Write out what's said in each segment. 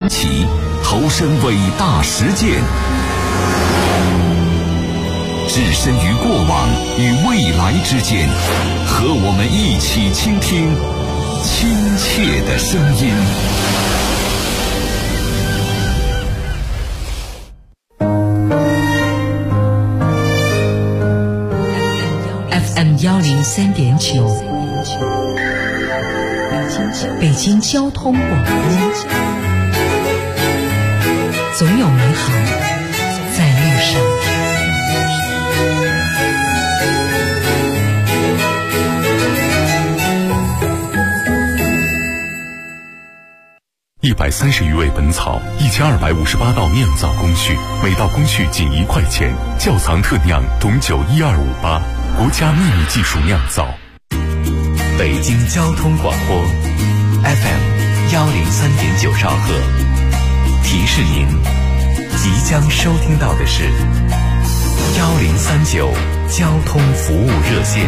起，投身伟大实践，置身于过往与未来之间，和我们一起倾听亲切的声音。 FM 103.9，北京交通广播，总有美好在路上。 130余味本草，1258道酿造工序，每道工序仅1块钱。窖藏特酿董酒12588，国家秘密技术酿造。 北京交通广播 FM 103.9兆赫，提示您即将收听到的是1039交通服务热线。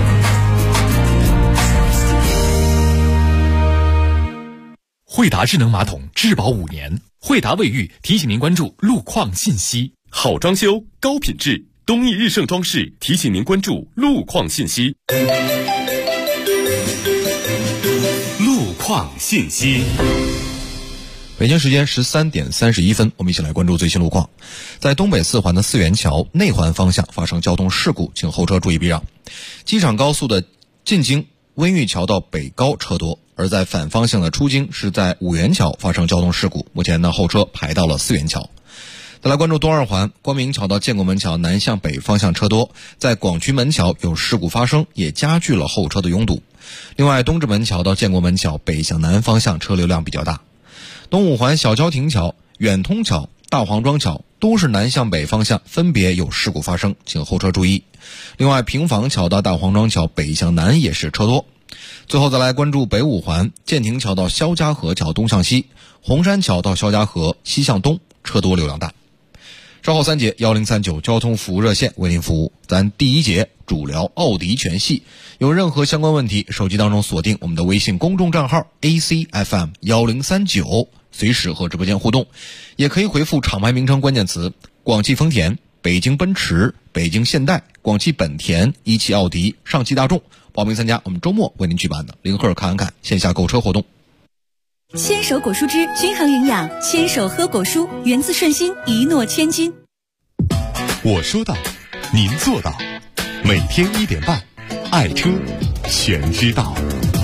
惠达智能马桶质保5年，惠达卫浴提醒您关注路况信息。 好装修，高品质，东义日盛装饰提醒您关注路况信息。路况信息。 北京时间13点31分，我们一起来关注最新路况。在东北4环的4元桥内环方向发生交通事故，请后车注意避让。机场高速的进京温榆桥到北高车多，而在反方向的出京是在5元桥发生交通事故，目前呢后车排到了4元桥。再来关注东2环光明桥到建国门桥南向北方向车多，在广渠门桥有事故发生，也加剧了后车的拥堵。另外东直门桥到建国门桥北向南方向车流量比较大。东5环小交亭桥、远通桥、大黄庄桥都是南向北方向分别有事故发生，请后车注意。另外平房桥到大黄庄桥北向南也是车多。最后再来关注北5环建亭桥到肖家河桥东向西、红山桥到肖家河西向东车多流量大。稍后3节1039交通服务热线为您服务。咱第1节主聊奥迪全系，有任何相关问题，手机当中锁定我们的微信公众账号 ACFM1039，随时和直播间互动，也可以回复厂牌名称关键词广汽丰田、北京奔驰、北京现代、广汽本田、一汽奥迪、上汽大众，报名参加我们周末为您举办的零赫看看线下购车活动。 牵手果蔬汁均衡营养，牵手喝果蔬，源自顺心，一诺千金。 我说到，您做到。每天1点半，爱车全知道。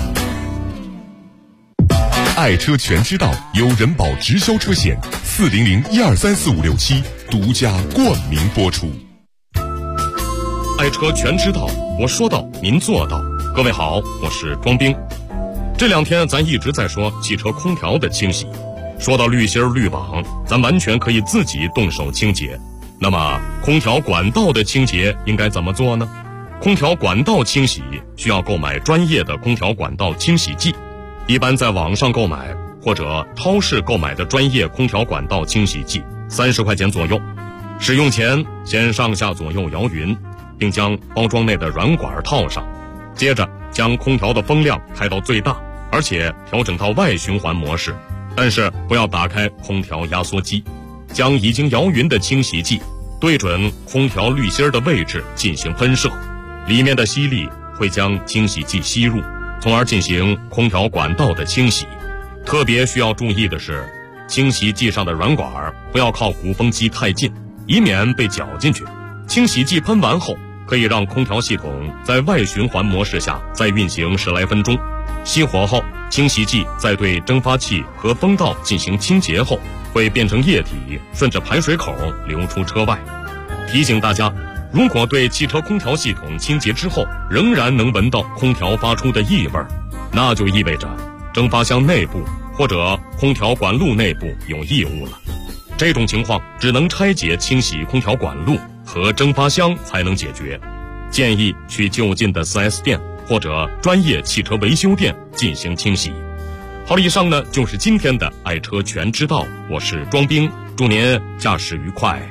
爱车全知道由人保直销车险400123456独家冠名播出。爱车全知道，我说到，您做到。各位好，我是庄兵。这2天咱一直在说汽车空调的清洗，说到滤芯滤网，咱完全可以自己动手清洁。那么空调管道的清洁应该怎么做呢？空调管道清洗需要购买专业的空调管道清洗剂，一般在网上购买或者超市购买的专业空调管道清洗剂30块钱左右。使用前先上下左右摇匀，并将包装内的软管套上，接着将空调的风量开到最大，而且调整到外循环模式，但是不要打开空调压缩机，将已经摇匀的清洗剂对准空调滤芯的位置进行喷射，里面的吸力会将清洗剂吸入，从而进行空调管道的清洗。特别需要注意的是，清洗剂上的软管不要靠鼓风机太近，以免被搅进去。清洗剂喷完后，可以让空调系统在外循环模式下再运行10来分钟。熄火后，清洗剂在对蒸发器和风道进行清洁后，会变成液体，顺着排水口流出车外。提醒大家，如果对汽车空调系统清洁之后仍然能闻到空调发出的异味，那就意味着蒸发箱内部或者空调管路内部有异物了。这种情况只能拆解清洗空调管路和蒸发箱才能解决，建议去就近的 4S 店或者专业汽车维修店进行清洗。好了，以上呢就是今天的爱车全知道，我是庄兵，祝您驾驶愉快。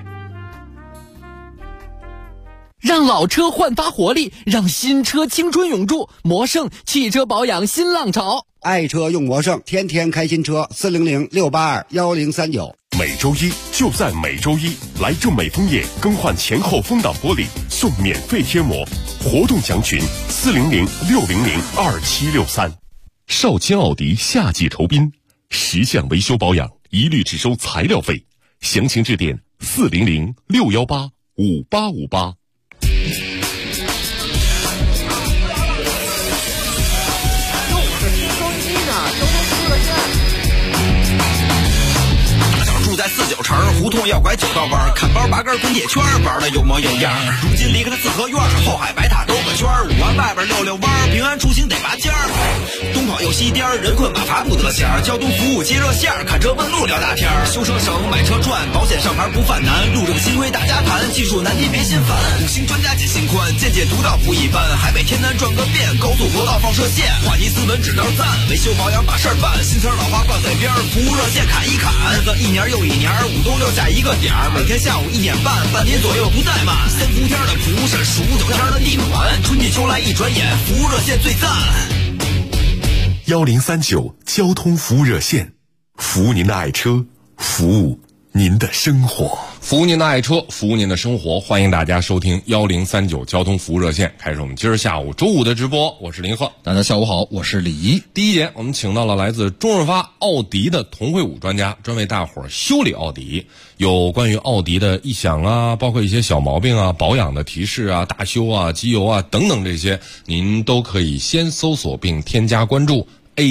让老车焕发活力，让新车青春永驻，魔盛汽车保养新浪潮。 爱车用魔圣，天天开新车，400-682-1039。 每周一就在每周一，来正美枫叶更换前后风挡玻璃送免费贴膜，活动详询400-600-2763。少卿奥迪夏季酬宾，10项维修保养一律只收材料费，详情致电400-618-5858。 在49城胡同要拐9道弯，看包拔根滚铁圈，玩的有模有样。如今离开了四合院，后海白塔兜个圈，5环外边溜弯，平安出行得拔尖儿。东跑又西颠，人困马乏不得闲。交通服务接热线，看车问路聊大天。修车省，买车赚，保险上牌不犯难。路政新规大家谈，技术难题别心烦。5星专家解心宽，见解独到不一般。海北天南转个遍，高速国道放射线。话题斯文指标赞，维修保养把事儿办。新词老话挂嘴边，服务热线砍一砍。日子一年又一年，5都6下一个点儿，每天下午1点半，半年左右不怠慢。3伏天的蒲是数9天的地暖，春季秋来一转眼，服务热线最赞。 1039交通服务热线，服务您的爱车，服务您的生活， 服务您的爱车，服务您的生活。欢迎大家收听1039交通服务热线，开始我们今儿下午周5的直播。我是林鹤， 大家下午好，我是李怡。 第一节我们请到了来自中润发奥迪的童慧武专家，专为大伙儿修理奥迪，有关于奥迪的异响啊，包括一些小毛病啊、保养的提示啊、大修啊、机油啊等等，这些您都可以先搜索并添加关注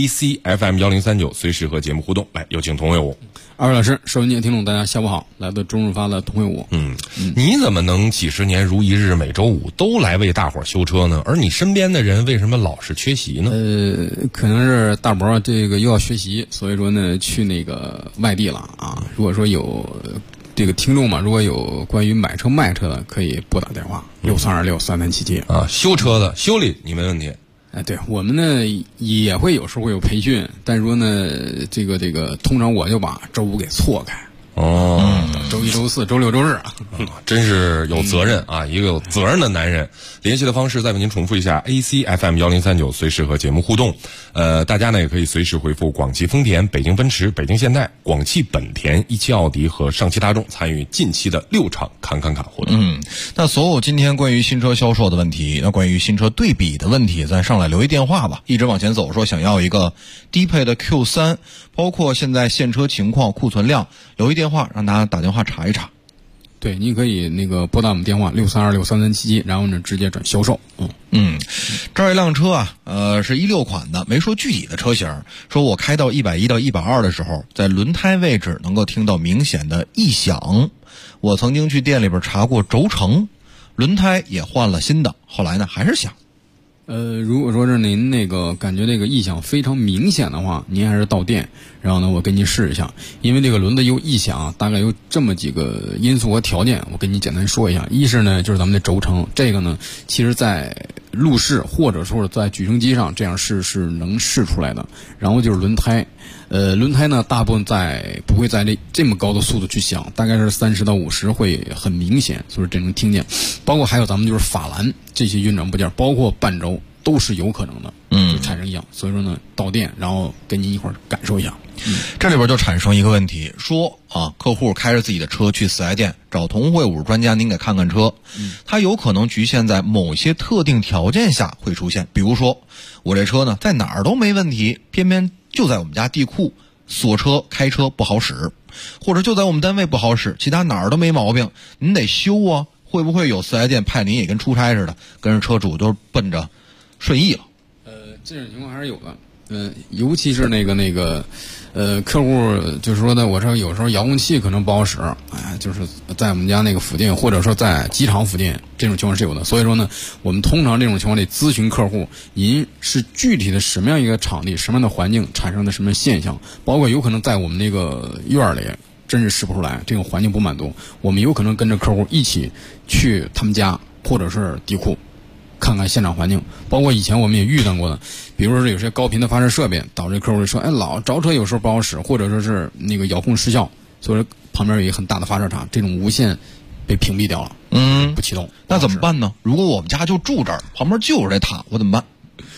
ACFM 1039，随时和节目互动。来，有请童慧武。 二位老师，收音机听众大家下午好，来自中润发的童慧武。 你怎么能几十年如一日，每周5都来为大伙儿修车呢？而你身边的人为什么老是缺席呢？ 可能是大伯这个又要学习，所以说呢去那个外地了啊。如果说有这个听众嘛，如果有关于买车卖车的，可以拨打电话63263377 啊。修车的修理你没问题。 对，我们呢也会有时候会有培训，但是说呢，这个通常我就把周5给错开。周1、周4、周6、周日啊， 真是有责任啊！一个有责任的男人。联系的方式再为您重复一下 ：ACFM 1039，随时和节目互动。大家呢也可以随时回复广汽丰田、北京奔驰、北京现代、广汽本田、17奥迪和上汽大众参与近期的6场侃侃侃活动。 那所有今天关于新车销售的问题，那关于新车对比的问题，咱上来留一电话吧。一直往前走，说想要一个低配的 Q3，包括现在现车情况、库存量，留一电话让大家打电话查一查。 对，你可以那个拨打我们电话63263377，然后呢直接转销售。 这儿一辆车啊，是16款的，没说具体的车型，说我开到110到120的时候，在轮胎位置能够听到明显的异响。我曾经去店里边查过轴承，轮胎也换了新的，后来呢还是响。 如果说是您那个感觉这个异响非常明显的话，您还是到店，然后呢我给您试一下。因为这个轮子有异响，大概有这么几个因素和条件，我跟你简单说一下。一是呢就是咱们的轴承，这个呢其实在路试或者说是在举升机上这样试是能试出来的。然后就是轮胎，轮胎呢大部分不会在这么高的速度去响，大概是30到50会很明显，所以这能听见。包括还有咱们就是法兰这些运转部件，包括半轴都是有可能的，就产生异响。所以说呢，到店然后跟您一块儿感受一下。 这里边就产生一个问题，说啊，客户开着自己的车去4S店找童慧武专家，您给看看车，它有可能局限在某些特定条件下会出现。比如说，我这车呢在哪儿都没问题，偏偏就在我们家地库锁车开车不好使，或者就在我们单位不好使，其他哪儿都没毛病，您得修啊。会不会有4S店派您也跟出差似的，跟着车主都奔着顺义了？ 这种情况还是有的。尤其是那个客户就是说呢，我说有时候遥控器可能不好使，就是在我们家那个附近，或者说在机场附近，这种情况是有的。所以说呢，我们通常这种情况得咨询客户，您是具体的什么样一个场地、什么样的环境产生的什么现象，包括有可能在我们那个院里真是试不出来，这种环境不满足，我们有可能跟着客户一起去他们家或者是地库看看现场环境。包括以前我们也遇到过的，比如说有些高频的发射设备导致客户说老着车有时候不好使，或者说是那个遥控失效，所以旁边有一个很大的发射场，这种无线被屏蔽掉了，不启动。 那怎么办呢？如果我们家就住这儿，旁边就有这塔，我怎么办？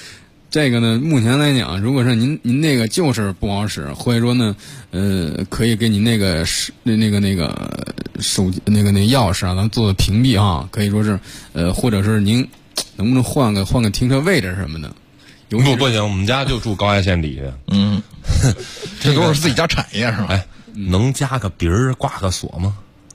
这个呢，目前来讲，如果说您那个就是不好使，或者说呢，可以给您那个手机那个钥匙啊，咱们做屏蔽啊，可以说是或者是您能不能换个停车位置什么的？ 不行，我们家就住高压线底下。 这都是自己家产业是吧？ 哎，能加个鼻儿挂个锁吗？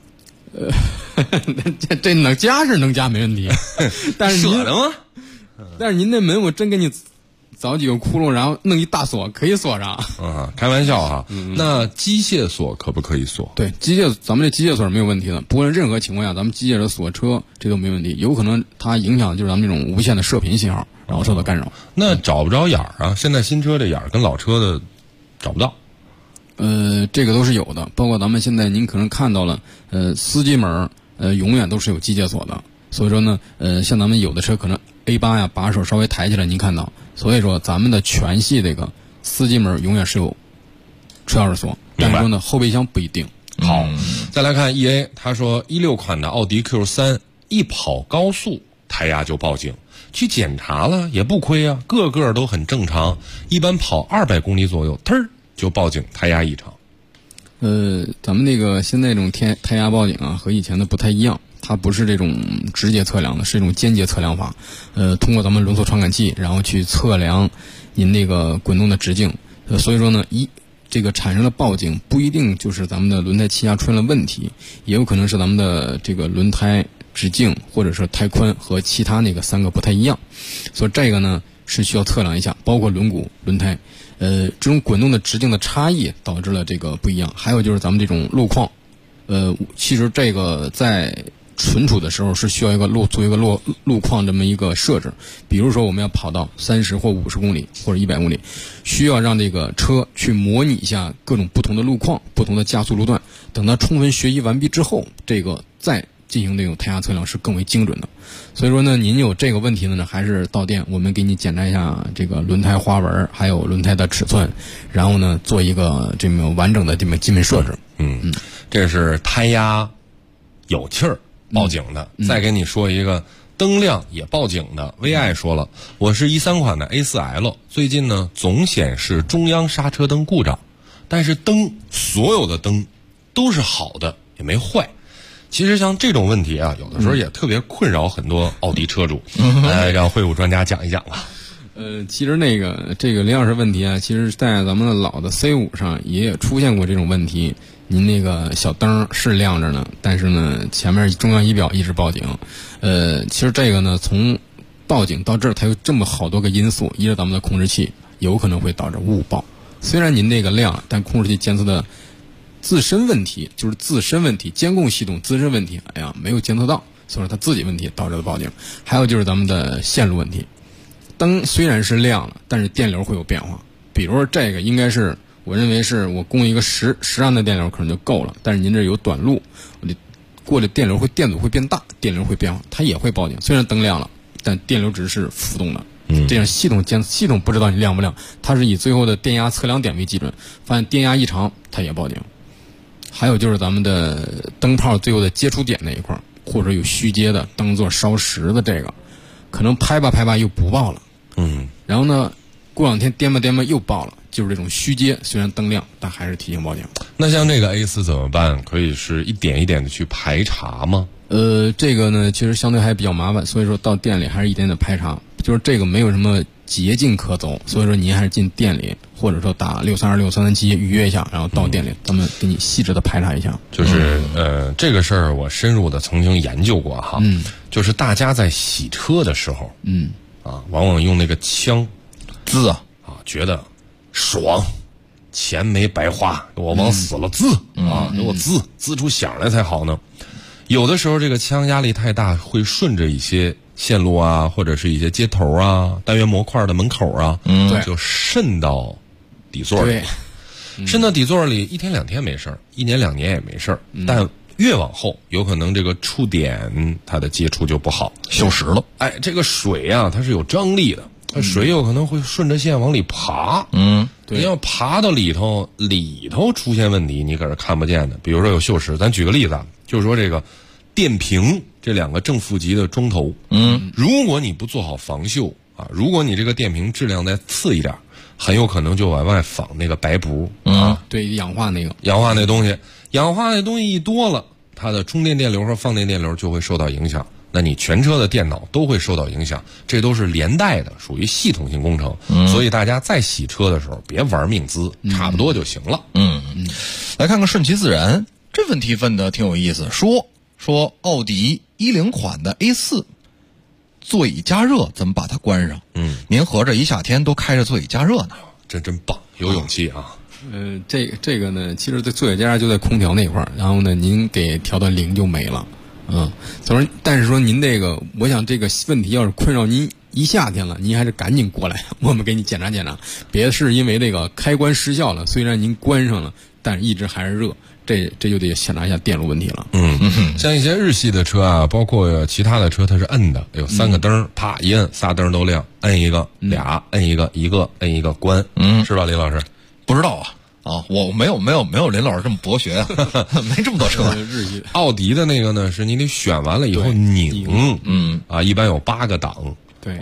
这能加是能加没问题，但是舍得吗？ 但是您那门我真给你凿几个窟窿，然后弄一大锁，可以锁上。 开玩笑哈。那机械锁可不可以锁？ 对，咱们这机械锁是没有问题的。不论任何情况下，咱们机械的锁车这都没问题。有可能它影响就是咱们这种无线的射频信号，然后受到干扰。 那找不着眼儿啊？现在新车这眼儿跟老车的找不到。 这个都是有的，包括咱们现在您可能看到了，司机门永远都是有机械锁的。所以说呢，像咱们有的车可能 A8 呀把手稍微抬起来，您看到，所以说咱们的全系这个司机门永远是有车钥匙锁，但是说呢后备箱不一定。 好，再来看 EA， 他说16款的奥迪 Q3 一跑高速胎压就报警，去检查了也不亏啊，个个都很正常，一般跑200公里左右，就报警胎压异常。 咱们那个现在这种胎压报警啊，和以前的不太一样，它不是这种直接测量的，是一种间接测量法。通过咱们轮锁传感器，然后去测量您那个滚动的直径。所以说呢，这个产生的报警不一定就是咱们的轮胎气压出现了问题，也有可能是咱们的这个轮胎直径或者是胎宽和其他那个3个不太一样。所以这个呢是需要测量一下，包括轮毂、轮胎。这种滚动的直径的差异导致了这个不一样。还有就是咱们这种路况，其实这个在存储的时候是需要做一个路况这么一个设置。比如说我们要跑到30或50公里或者100公里，需要让这个车去模拟一下各种不同的路况、不同的加速路段。等它充分学习完毕之后，这个再进行这种胎压测量是更为精准的。所以说呢，您有这个问题的呢，还是到店我们给你检查一下这个轮胎花纹，还有轮胎的尺寸，然后呢做一个这么完整的这么基本设置。 这是胎压有气儿报警的。再给你说一个灯亮也报警的。VI 说了，我是13款的 A4L， 最近呢总显示中央刹车灯故障，但是所有的灯都是好的，也没坏。其实像这种问题啊，有的时候也特别困扰很多奥迪车主。让会务专家讲一讲吧。 其实这个铃钥匙问题啊，其实在咱们的老的 C5 上也出现过这种问题。您那个小灯是亮着呢，但是呢前面中央仪表一直报警。其实这个呢从报警到这儿，它有这么好多个因素，一是咱们的控制器有可能会导致误报。虽然您那个亮，但控制器监测的自身问题，就是自身问题，监控系统自身问题，没有监测到，所以说它自己问题导致的报警。还有就是咱们的线路问题，灯虽然是亮了，但是电流会有变化。比如说这个应该是我认为是我供一个10安的电流可能就够了，但是您这有短路，我这过的电阻会变大，电流会变化，它也会报警。虽然灯亮了，但电流只是浮动的。这样系统不知道你亮不亮，它是以最后的电压测量点为基准，发现电压异常，它也报警。还有就是咱们的灯泡最后的接触点那一块，或者有虚接的灯座烧蚀的这个，可能拍吧又不报了。然后呢，过2天颠吧又报了，就是这种虚接，虽然灯亮，但还是提醒报警。 那像这个 A4 怎么办？可以是一点一点的去排查吗？ 这个呢，其实相对还比较麻烦，所以说到店里还是一点点排查，就是这个没有什么捷径可走，所以说您还是进店里，或者说打6326337预约一下，然后到店里，咱们给你细致的排查一下。 就是这个事儿我深入的曾经研究过哈，就是大家在洗车的时候，往往用那个枪滋觉得爽，钱没白花，我往死了滋给我滋出响来才好呢。有的时候这个枪压力太大，会顺着一些线路啊，或者是一些接头啊、单元模块的门口啊，就渗到底座里。渗到底座里1天2天没事儿，1年2年也没事儿，但越往后，有可能这个触点它的接触就不好， 锈蚀了。 这个水啊，它是有张力的，它水有可能会顺着线往里爬。你要爬到里头出现问题，你可是看不见的。比如说有锈蚀，咱举个例子啊，就是说这个电瓶这2个正负极的中头，如果你不做好防锈， 啊。如果你这个电瓶质量再次一点，很有可能就往外仿那个白布啊， 对，氧化那东西一多了，它的充电电流和放电电流就会受到影响。那你全车的电脑都会受到影响，这都是连带的，属于系统性工程。所以大家在洗车的时候别玩命滋，差不多就行了。 来看看顺其自然，这问题问的挺有意思，说奥迪10款的 A4 座椅加热怎么把它关上？您合着一夏天都开着座椅加热呢？ 真棒，有勇气啊！ 这个呢，其实这座椅加热就在空调那块儿，然后呢，您给调到0就没了。但是说您这个，我想这个问题要是困扰您一夏天了，您还是赶紧过来，我们给你检查检查，别是因为这个开关失效了，虽然您关上了，但一直还是热，这就得检查一下电路问题了。 像一些日系的车啊，包括其他的车，它是摁的，有3个灯，啪一摁，3灯都亮，摁一个俩，摁一个摁一个关，是吧，李老师？ 不知道啊，我没有林老师这么博学啊，没这么多车。 奥迪的那个呢，是你得选完了以后拧，一般有8个档。 对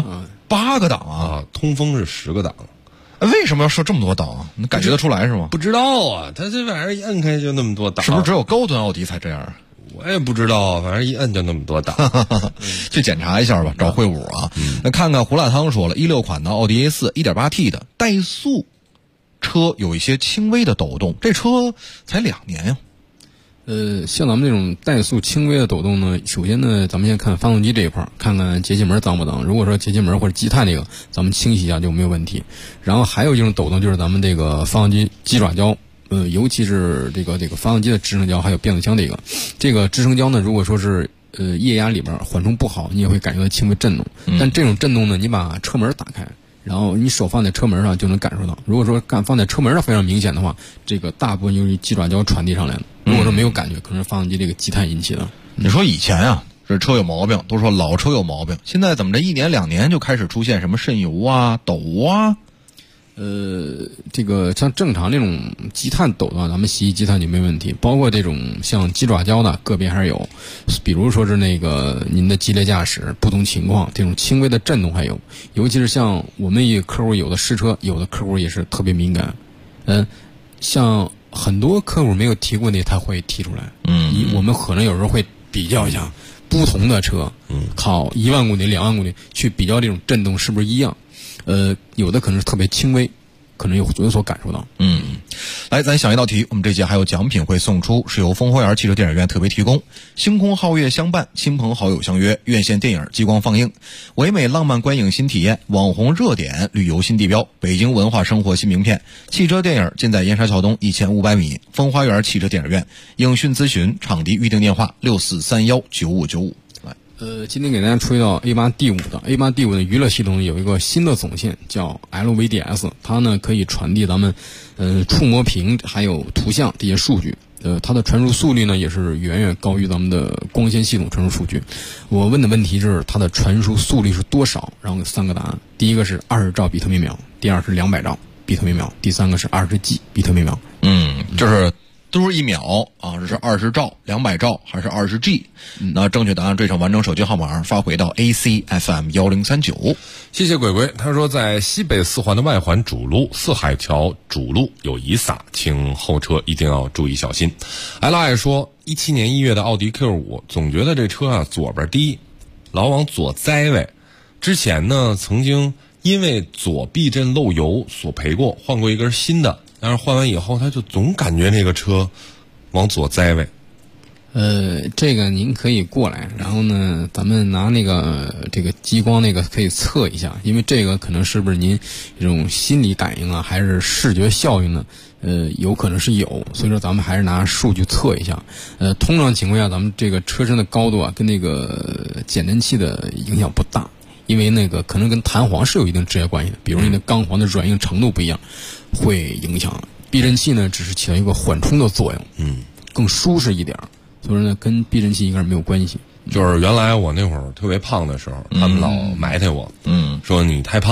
8个档啊， 通风是10个档。 为什么要设这么多档啊？你感觉得出来是吗？ 不知道啊，它这玩意儿一摁开就那么多档， 是不是只有高端奥迪才这样？ 我也不知道，反正一摁就那么多档。 去检查一下吧，找会武啊。那看看胡辣汤说了，16款的奥迪 A4 1.8T 的怠速车有一些轻微的抖动，这车才2年呀。 像咱们这种怠速轻微的抖动呢，首先呢，咱们先看发动机这一块，看看节气门脏不脏。如果说节气门或者积碳这个，咱们清洗一下就没有问题。然后还有一种抖动就是咱们这个发动机鸡爪胶，尤其是这个发动机的支撑胶还有变速箱这个支撑胶呢，如果说是液压里边缓冲不好，你也会感觉到轻微震动。但这种震动呢，你把车门打开，然后你手放在车门上就能感受到。如果说放在车门上非常明显的话，这个大部分由于鸡爪胶传递上来的。如果说没有感觉，可能是发动机这个积碳引起的。 你说以前啊，这车有毛病，都说老车有毛病，现在怎么这1年2年就开始出现什么渗油啊、抖啊？ 这个像正常这种积碳抖的话，咱们洗积碳就没问题。包括这种像鸡爪胶的，个别还是有，比如说是那个您的激烈驾驶不同情况，这种轻微的震动还有，尤其是像我们也客户有的试车，有的客户也是特别敏感。像很多客户没有提过那，他会提出来。我们可能有时候会比较一下不同的车，靠1万公里、2万公里去比较这种震动是不是一样。有的可能是特别轻微，可能有所感受到。 来，咱想一道题，我们这节还有奖品会送出，是由风花园汽车电影院特别提供，星空皓月相伴，亲朋好友相约，院线电影激光放映，唯美浪漫观影新体验，网红热点旅游新地标，北京文化生活新名片，汽车电影尽在燕莎桥东1500米，风花园汽车电影院，影讯咨询场地预订电话64319595。 今天给大家出一道 A8D5 的 A8D5 的娱乐系统有一个新的总线叫 LVDS， 它呢可以传递咱们触摸屏还有图像这些数据。它的传输速率呢也是远远高于咱们的光纤系统传输数据。我问的问题是它的传输速率是多少，然后有3个答案。第一个是20兆比特每秒，第二是200兆比特每秒，第三个是20G 比特每秒。 就是都是1秒啊，这是20兆、200兆还是20G？那正确答案缀上完整手机号码发回到 ACFM 1039。 谢谢鬼鬼，他说在西北4环的外环主路四海桥主路有遗撒，请后车一定要注意小心。LI 说17年1月的奥迪 Q5，总觉得这车啊左边低，老往左栽位。之前呢曾经因为左避震漏油索赔过，换过一根新的。但是换完以后，他就总感觉那个车往左栽位。 这个您可以过来，然后呢，咱们拿这个激光那个可以测一下，因为这个可能是不是您这种心理感应啊，还是视觉效应呢？有可能是有，所以说咱们还是拿数据测一下。通常情况下，咱们这个车身的高度啊，跟那个减震器的影响不大。因为那个可能跟弹簧是有一定直接关系的，比如你的钢簧的软硬程度不一样，会影响。避震器呢，只是起到一个缓冲的作用，更舒适一点，所以说呢，跟避震器应该是没有关系。 就是原来我那会儿特别胖的时候，他们老埋汰我，说你太胖了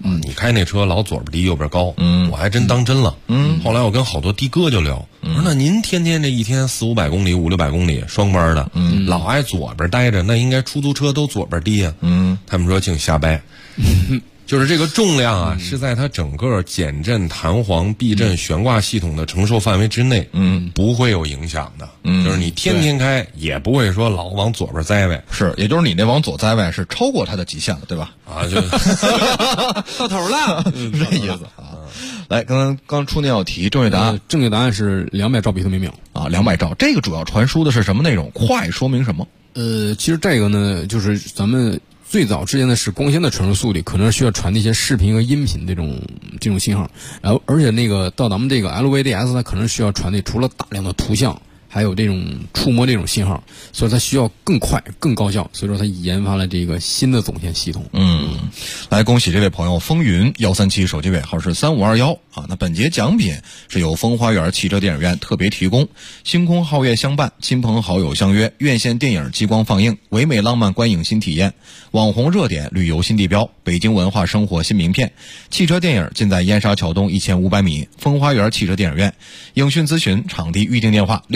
你开那车老左边低右边高，我还真当真了。后来我跟好多的哥就聊，我说那您天天这一天400-500公里、500-600公里双班的，老爱左边待着，那应该出租车都左边低啊。他们说净瞎掰。就是这个重量啊，是在它整个减震、弹簧、避震、悬挂系统的承受范围之内，不会有影响的。就是你天天开，也不会说老往左边栽歪。 是，也就是你那往左栽歪是超过它的极限了，对吧？ 啊，就到头了， 这意思啊。来，刚出那道题，正确答案， 正确答案是200兆比特每秒啊，200兆。这个主要传输的是什么内容？快说明什么？ 其实这个呢，就是咱们最早之前的是光纤的传输速率，可能需要传递一些视频和音频这种信号，然后而且那个到咱们这个 LVDS 它可能需要传递除了大量的图像，还有这种触摸这种信号，所以它需要更快更高效，所以说它研发了这个新的总线系统。 来恭喜这位朋友风云137，手机尾号是3521啊。那本节奖品是由风花园汽车电影院特别提供，星空皓月相伴，亲朋好友相约，院线电影激光放映，唯美浪漫观影新体验，网红热点旅游新地标，北京文化生活新名片，汽车电影尽在燕莎桥东1500米风花园汽车电影院。影讯咨询场地预订电话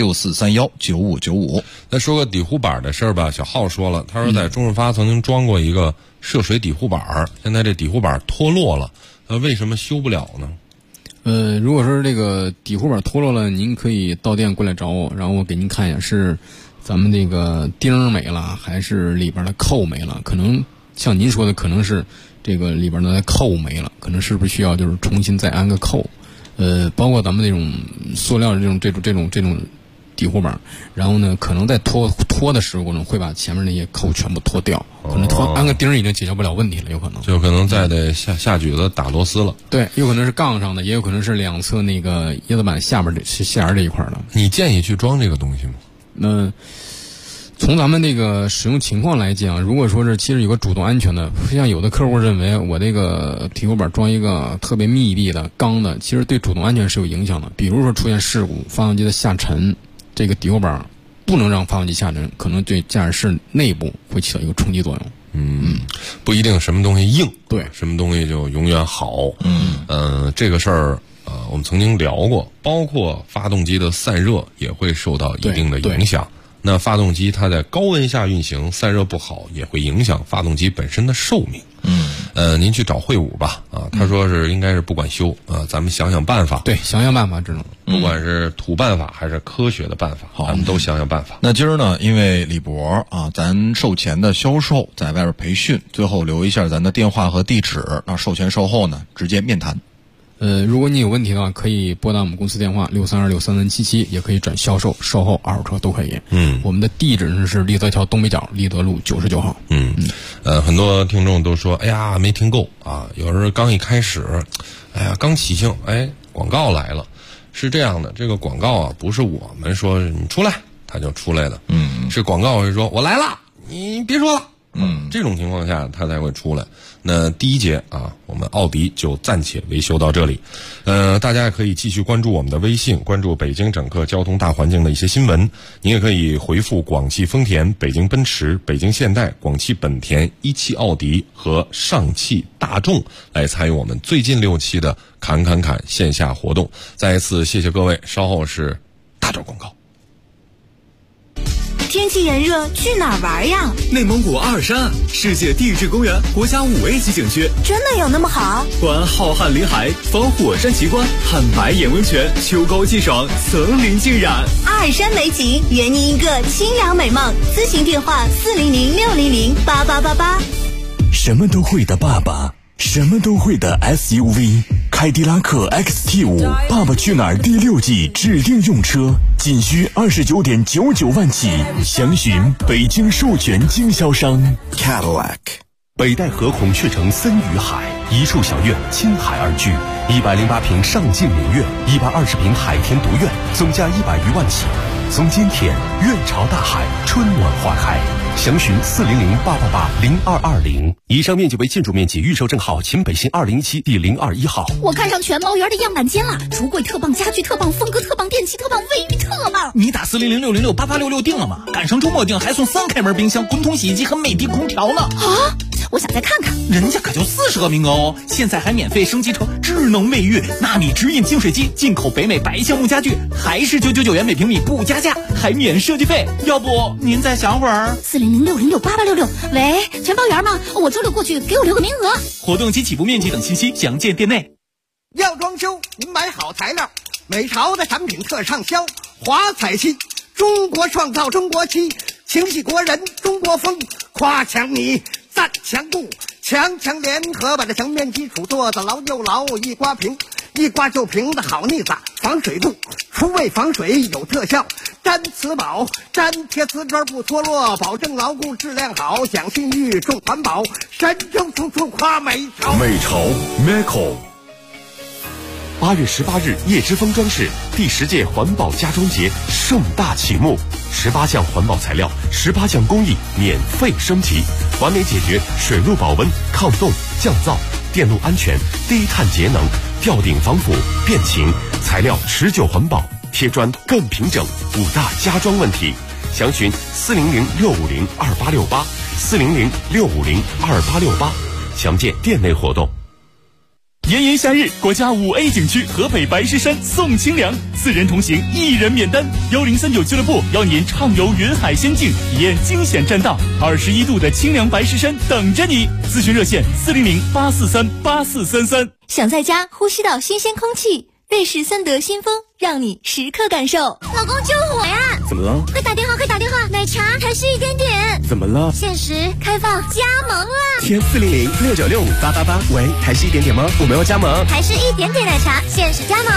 64319595。 那说个底护板的事儿吧，小浩说了，他说在中日发曾经装过一个涉水底护板，现在这底护板脱落了，为什么修不了呢？ 如果说这个底护板脱落了，您可以到店过来找我，然后我给您看一下是咱们这个钉没了，还是里边的扣没了。可能像您说的，可能是这个里边的扣没了，可能是不是需要就是重新再安个扣。包括咱们那种塑料的这种底护板，然后呢，可能在脱的时候呢，会把前面那些扣全部脱掉，可能安个钉已经解决不了问题了，有可能就可能再得下举子打螺丝了。 对，有可能是杠上的，也有可能是两侧那个叶子板下边下沿这一块的。 你建议去装这个东西吗？ 从咱们这个使用情况来讲，如果说是其实有个主动安全的，像有的客户认为我这个底护板装一个特别密闭的钢的，其实对主动安全是有影响的。比如说出现事故，发动机的下沉，这个底护板不能让发动机下沉，可能对驾驶室内部会起到一个冲击作用。 不一定什么东西硬， 对， 什么东西就永远好。这个事儿我们曾经聊过，包括发动机的散热也会受到一定的影响。那发动机它在高温下运行，散热不好，也会影响发动机本身的寿命。您去找惠武吧，他说是应该是不管修，咱们想想办法。 对，想想办法，只能不管是土办法还是科学的办法，咱们都想想办法。 那今儿呢，因为李博咱售前的销售在外边培训，最后留一下咱的电话和地址，那售前售后呢直接面谈。 如果你有问题的话，可以拨打我们公司电话63263377，也可以转销售、售后、二手车都可以。我们的地址呢是立德桥东北角立德路99号。 很多听众都说，哎呀，没听够啊！有时候刚一开始，哎呀，刚起兴，广告来了。是这样的，这个广告不是我们说你出来，他就出来的。是广告会说我来了，你别说了。这种情况下他才会出来。那第一节我们奥迪就暂且维修到这里。大家可以继续关注我们的微信，关注北京整个交通大环境的一些新闻。您也可以回复广汽丰田、北京奔驰、北京现代、广汽本田、一汽奥迪和上汽大众来参与我们最近6期的侃线下活动。再一次谢谢各位，稍后是大招广告。 天气炎热，去哪儿玩呀？ 内蒙古阿尔山，世界地质公园国家5A级景区， 真的有那么好？ 观浩瀚林海，访火山奇观，看白眼温泉，秋高气爽，层林尽染。 阿尔山美景，圆你一个清凉美梦。咨询电话400-600-8888。 什么都会的爸爸，什么都会的 SUV， 凯迪拉克 XT5， 爸爸去哪儿第6季指定用车，仅需29.99万起，详询北京授权经销商 Cadillac。 北戴河孔雀城森与海，一处小院，亲海而居，108平上镜明月，120平海天独院，总价100余万起。从今天，院朝大海，春暖花开。详询400-888-0220。以上面积为建筑面积，预售证号秦北新2017第021号。 我看上全毛园的样板间了，橱柜特棒，家具特棒，风格特棒，电器特棒，卫浴特棒。 你打400-606-8866定了吗？赶上周末定还送3开门冰箱、滚筒洗衣机和美的空调呢。 我想再看看。 人家可就40个名额哦，现在还免费升级成智能卫浴、纳米直饮净水机，进口北美白橡木家具，还是999元每平米不加价，还免设计费。要不您再想会儿 ？4006068866，喂，全包圆吗？我周六过去，给我留个名额。 活动及起步面积等信息详见店内。 要装修，您买好材料，美潮的产品特畅销，华彩漆，中国创造中国漆，情系国人中国风，夸墙泥，赞墙布，强联合把这墙面基础做得牢又牢，一刮平，一刮就平的好腻子，防水度，除味防水有特效，粘瓷宝，粘贴瓷砖不脱落，保证牢固质量好，讲信誉重环保，神州处处夸美潮。 美潮 Meco。8月18日，叶之峰装饰第10届环保家装节盛大启幕，18项环保材料，18项工艺免费升级，完美解决水路保温、抗冻、降噪、电路安全、低碳节能、吊顶防腐、变形，材料持久环保，贴砖更平整，5大家装问题。详询400-650-2868，400-650-2868，详见店内活动。 炎炎夏日，国家5A 景区河北白石山送清凉，4人同行1人免单。1039俱乐部邀您畅游云海仙境，体验惊险栈道，21度的清凉白石山等着你。咨询热线400-843-8433。 想在家呼吸到新鲜空气，瑞士森德新风让你时刻感受。 老公救我呀！ 怎么了？ 快打电话，快打电话！奶茶还是1点点。 怎么了？ 限时开放加盟了。 填400-6965-888。喂，还是1点点吗？我们要加盟。 还是1点点奶茶，限时加盟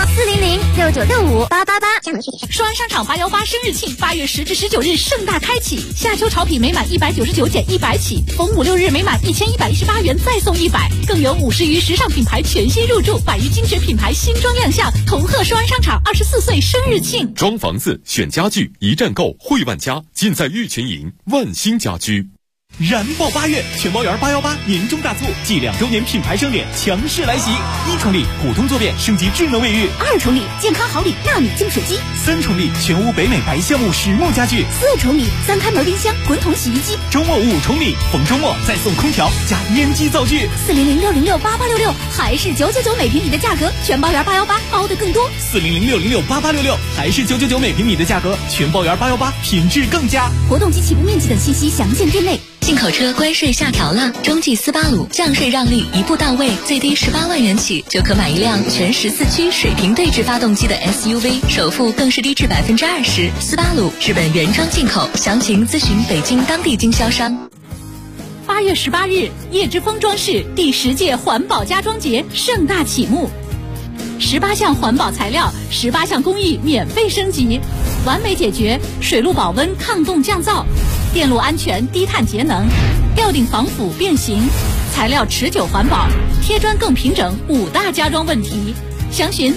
400-6965-888。加盟具体是双安商场818生日庆，8月10至19日盛大开启，夏秋潮品每满199减100起，逢5、6日每满1118元再送100，更有50余时尚品牌全新入驻，100余精选品牌新装亮相，同贺双安商场24岁生日庆。 装房子选家具，一站购汇万家，尽在玉泉营万兴家居。 燃爆8月，全包圆818年终大促暨2周年品牌盛典强势来袭！1重力普通坐便升级智能卫浴 ，2重力健康好礼纳米净水机 ，3重力全屋北美白橡木实木家具 ，4重力3开门冰箱滚筒洗衣机。 周末5重力，逢周末再送空调加烟机灶具。 400-606-8866，还是999每平米的价格，全包圆818包的更多。 400-606-8866，还是999每平米的价格，全包圆818品质更佳。 活动及起步面积等信息详见店内。 进口车关税下调了，中继斯巴鲁降税让利一步到位，最低18万元起就可买一辆全14驱水平对置发动机的 SUV， 首付更是低至20%。斯巴鲁日本原装进口，详情咨询北京当地经销商。 8月18日，叶之峰装饰第10届环保家装节盛大启幕，18项环保材料，18项工艺免费升级，完美解决水路保温、抗冻、降噪。电路安全、低碳节能，吊顶防腐变形，材料持久环保，贴砖更平整，5大家装问题。详询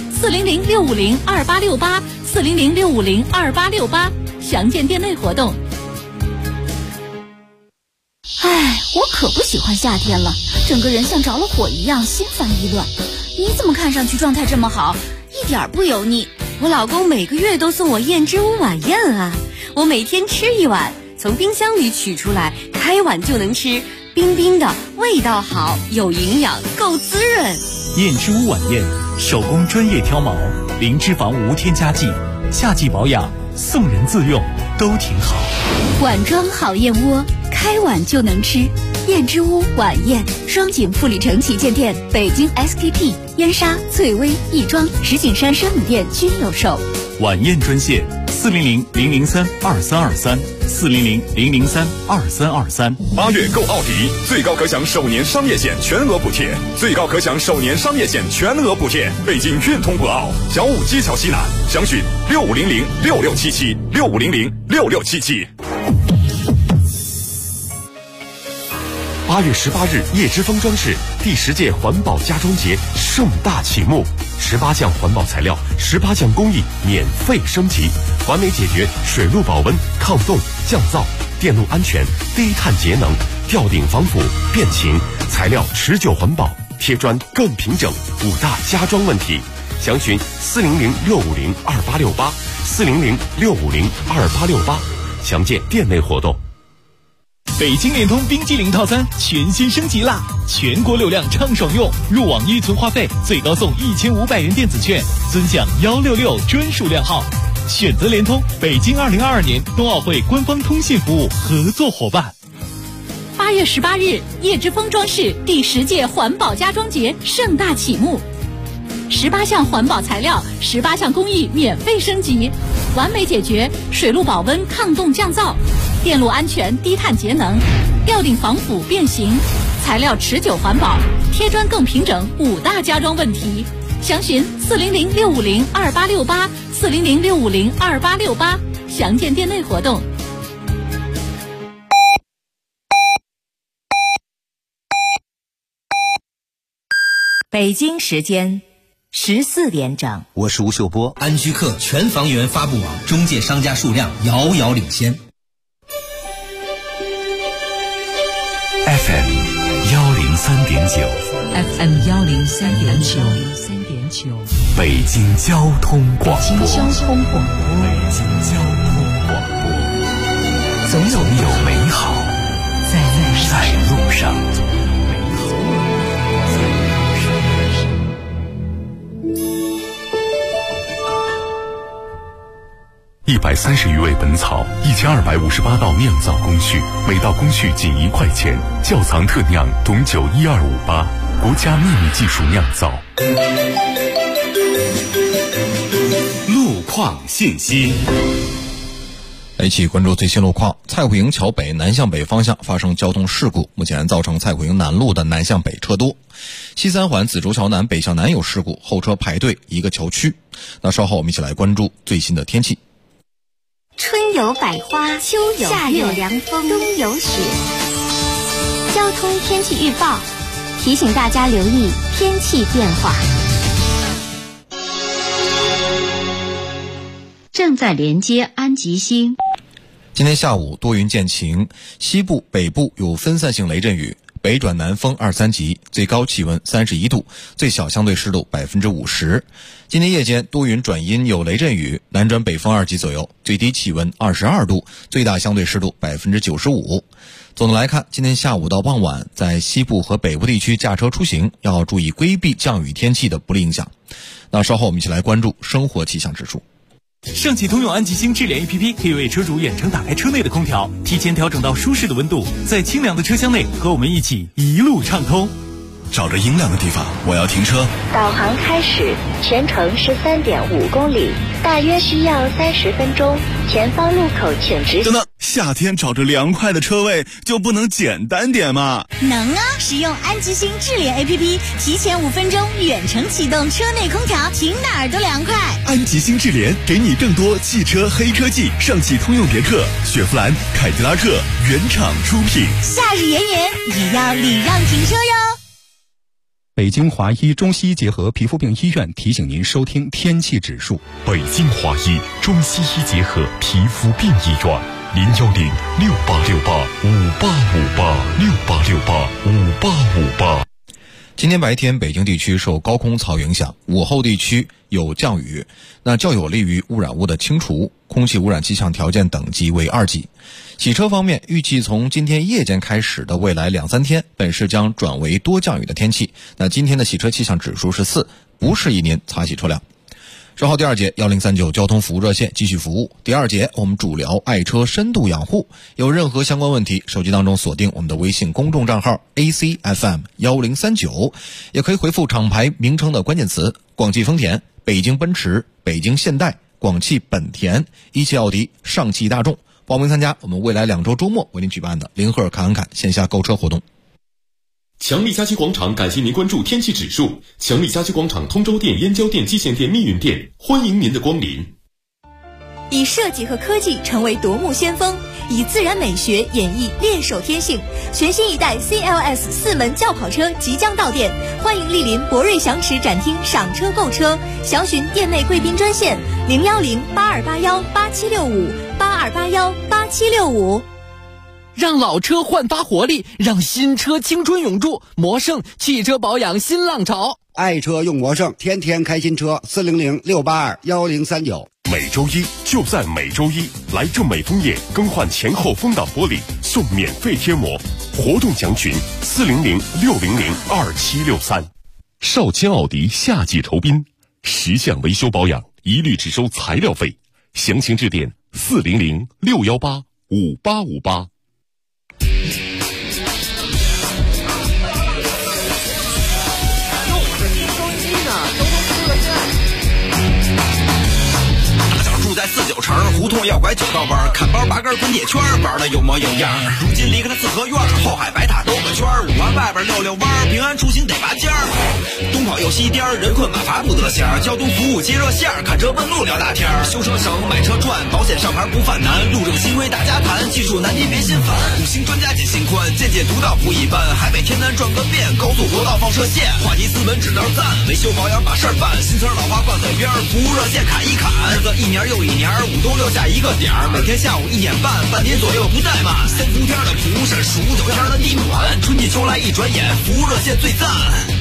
400-650-2868，400-650-2868，详见店内活动。 唉，我可不喜欢夏天了，整个人像着了火一样，心烦意乱。你怎么看上去状态这么好，一点不油腻？ 我老公每个月都送我燕之屋晚宴啊，我每天吃1碗。从冰箱里取出来，开碗就能吃，冰冰的，味道好，有营养，够滋润。 燕之屋晚宴，手工专业挑毛，零脂肪无添加剂，夏季保养，送人自用都挺好。 碗装好燕窝，开碗就能吃。燕之屋晚宴，双井富力城旗舰店、北京 SKP、燕莎、翠微、亦庄、石景山生米店均有售。 晚宴专线400-003-2323，400-003-2323。 8月购奥迪，最高可享首年商业险全额补贴，最高可享首年商业险全额补贴。北京运通博奥，小武机桥西南，详询6500-6677，6500-6677。 8月18日，叶之峰装饰第10届环保家装节盛大启幕，18项环保材料，18项工艺免费升级，完美解决水路保温、抗冻、降噪、电路安全、低碳节能、吊顶防腐、变形，材料持久环保，贴砖更平整，5大家装问题。详询400-650-2868，400-650-2868，详见店内活动。 北京联通冰激凌套餐全新升级啦！全国流量畅爽用，入网一存话费最高送1500元电子券，尊享166专属靓号。选择联通，北京2022年冬奥会官方通信服务合作伙伴。 8月18日，叶之峰装饰第10届环保家装节盛大启幕，18项环保材料，18项工艺免费升级，完美解决水路保温、抗冻降噪、电路安全、低碳节能、吊顶防腐变形、材料持久环保、贴砖更平整5大家装问题。详询400-650-2868，400-650-2868，详见店内活动。 北京时间14点整， 我是吴秀波。安居客全房源发布网中介商家数量遥遥领先。 FM 103.9 FM 103.9， 北京交通广播。 北京交通广播，总有美好在路上。 130余味本草，1258道酿造工序，每道工序仅1块钱。窖藏特酿董酒12588，国家秘密技术酿造。 路况信息。 一起关注最新路况。蔡虎营桥北南向北方向发生交通事故，目前造成蔡虎营南路的南向北车多。西三环紫竹桥南北向南有事故，后车排队一个桥区。那稍后我们一起来关注最新的天气。 春有百花，秋有夏有凉风，冬有雪。交通天气预报提醒大家留意天气变化。 正在连接安吉星。 今天下午多云见晴，西部、北部有分散性雷阵雨，北转南风2、3级，最高气温31度，最小相对湿度50%。今天夜间多云转阴有雷阵雨，南转北风2级左右，最低气温22度，最大相对湿度95%。总的来看，今天下午到傍晚，在西部和北部地区驾车出行要注意规避降雨天气的不利影响。那稍后我们一起来关注生活气象指数。 上汽通用安吉星智联 APP 可以为车主远程打开车内的空调，提前调整到舒适的温度，在清凉的车厢内和我们一起一路畅通。 找着阴凉的地方，我要停车。 导航开始，全程13.5公里，大约需要30分钟。前方路口请直行。 等等，夏天找着凉快的车位就不能简单点吗？ 能啊！使用安吉星智联 APP， 提前5分钟远程启动车内空调，停哪儿都凉快。 安吉星智联给你更多汽车黑科技，上汽通用别克、雪佛兰、凯迪拉克原厂出品。 夏日炎炎，也要礼让停车哟。 北京华医中西医结合皮肤病医院提醒您收听天气指数。 北京华医中西医结合皮肤病医院，010-6868-5858，6868-5858。 今天白天北京地区受高空槽影响，午后地区有降雨，那较有利于污染物的清除，空气污染气象条件等级为2级。洗车方面，预计从今天夜间开始的未来2、3天，本市将转为多降雨的天气。那今天的洗车气象指数是4，不适宜您擦洗车辆。稍后第2节1039交通服务热线继续服务。第2节我们主聊爱车深度养护，有任何相关问题，手机当中锁定我们的微信公众账号 ACFM1039，也可以回复厂牌名称的关键词：广汽丰田、北京奔驰、北京现代、广汽本田、一汽奥迪、上汽大众。报名参加我们未来2周周末为您举办的林赫侃侃线下购车活动。 强力家居广场感谢您关注天气指数。强力家居广场通州店、燕郊店、蓟县店、密云店，欢迎您的光临。 以设计和科技成为夺目先锋，以自然美学演绎猎手天性。全新一代 CLS 4门轿跑车即将到店，欢迎莅临博瑞祥驰展厅赏车购车。详询店内贵宾专线010-8281-8765，8281-8765。 让老车焕发活力，让新车青春永驻。魔盛汽车保养新浪潮。 爱车用魔圣，天天开新车，400-682-1039。 每周一就在每周一，来正美枫叶更换前后风挡玻璃送免费贴膜，活动详询400-600-2763。少卿奥迪夏季酬宾，10项维修保养一律只收材料费，详情致电400-618-5858。 在49城胡同要拐9道弯，看包8根滚铁圈，玩的有模有样。如今离开了四合院，后海白塔兜个圈，5环外边溜弯，平安出行得拔尖儿。东跑又西颠，人困马乏不得闲。交通服务接热线，看车问路聊大天。修车省，买车赚，保险上牌不犯难。路政新规大家谈，技术难题别心烦。5星专家解心宽，见解独到不一般。海北天南转个遍，高速国道放射线。话题斯文指道赞，维修保养把事儿办。新词老话挂嘴边，服务热线砍一砍。日子一年又一年，5都留下一个点儿，每天下午1点半，半点左右不怠慢。3伏天的蒲扇，数9天的地暖，春季秋来一转眼，服务热线最赞。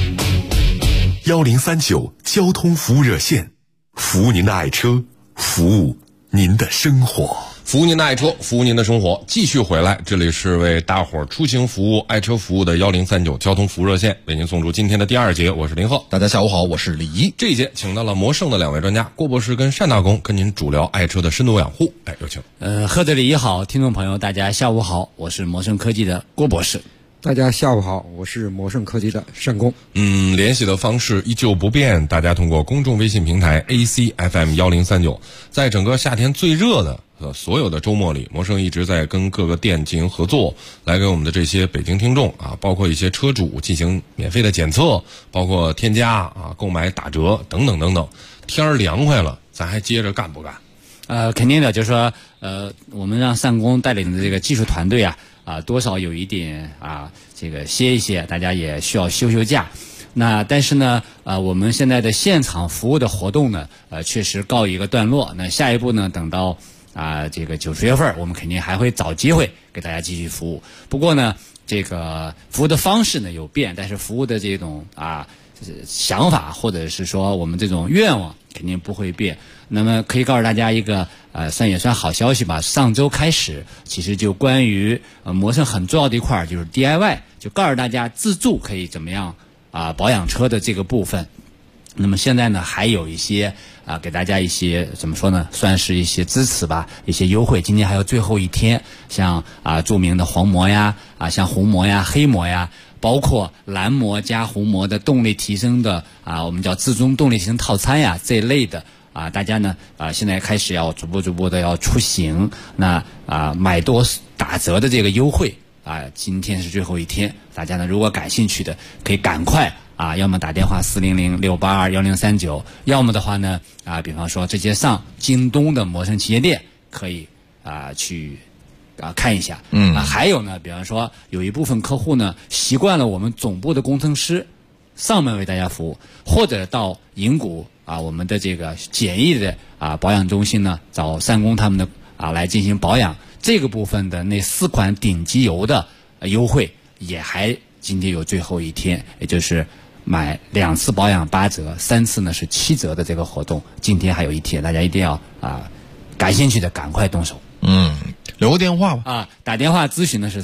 1039交通服务热线，服务您的爱车，服务您的生活。 服务您的爱车，服务您的生活。继续回来，这里是为大伙儿出行服务、爱车服务的1039交通服务热线，为您送出今天的第2节。我是林鹤， 大家下午好，我是李怡。 这一节请到了魔圣的2位专家郭博士跟单大公，跟您主聊爱车的深度养护。来，有请。 贺德李怡好，听众朋友大家下午好，我是魔圣科技的郭博士。 大家下午好，我是魔圣科技的单工。 联系的方式依旧不变，大家通过公众微信平台 ACFM1039。在整个夏天最热的所有的周末里，魔圣一直在跟各个店进行合作，来给我们的这些北京听众啊，包括一些车主进行免费的检测，包括添加啊、购买打折等等等等。天儿凉快了，咱还接着干不干？ 肯定的，就是说，我们让单工带领的这个技术团队多少有一点这个歇一歇，大家也需要休假。那但是呢，我们现在的现场服务的活动呢，确实告一个段落。那下一步呢，等到这个9、10月份，我们肯定还会找机会给大家继续服务。不过呢，这个服务的方式呢有变，但是服务的这种想法或者是说我们这种愿望肯定不会变。那么可以告诉大家一个也算好消息吧。上周开始，其实就关于魔圣很重要的一块就是 DIY， 就告诉大家自助可以怎么样保养车的这个部分。那么现在呢，还有一些给大家一些怎么说呢，算是一些支持吧，一些优惠。今天还有最后一天，像著名的黄膜呀，像红膜呀、黑膜呀，包括蓝膜加红膜的动力提升的我们叫至尊动力提升套餐呀这一类的大家呢现在开始要逐步的要出行。那买多打折的这个优惠今天是最后一天，大家呢如果感兴趣的可以赶快要么打电话400-682-1039，要么的话呢比方说直接上京东的魔圣旗舰店可以去看一下。还有呢，比方说有一部分客户呢习惯了我们总部的工程师上门为大家服务，或者到银谷我们的这个简易的保养中心呢找单工他们的来进行保养。这个部分的那4款顶级油的优惠也还今天有最后一天，也就是买2次保养8折，3次呢是7折的这个活动，今天还有一天，大家一定要感兴趣的赶快动手。 留个电话吧。 打电话咨询的是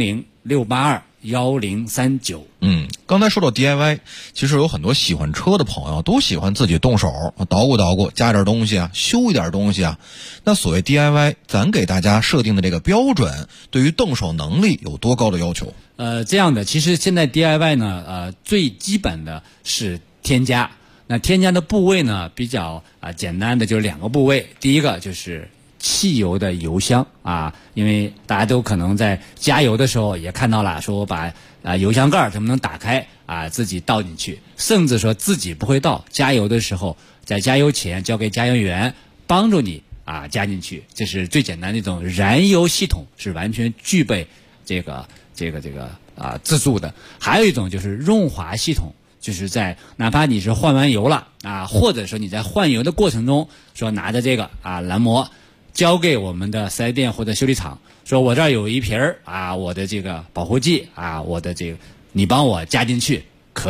400-682-1039。 刚才说到 DIY， 其实有很多喜欢车的朋友都喜欢自己动手捣鼓，加点东西修一点东西那所谓 DIY， 咱给大家设定的这个标准，对于动手能力有多高的要求？ 这样的，其实现在 DIY 呢，最基本的是添加。那添加的部位呢，比较简单的就是2个部位。第一个就是汽油的油箱因为大家都可能在加油的时候也看到了，说我把油箱盖能不能打开自己倒进去，甚至说自己不会倒，加油的时候在加油前交给加油员帮助你加进去。这是最简单的一种燃油系统，是完全具备这个自助的。还有一种就是润滑系统，就是在哪怕你是换完油了或者说你在换油的过程中，说拿着这个蓝膜交给我们的4S店或者修理厂，说我这儿有一瓶我的这个保护剂我的这个你帮我加进去，可以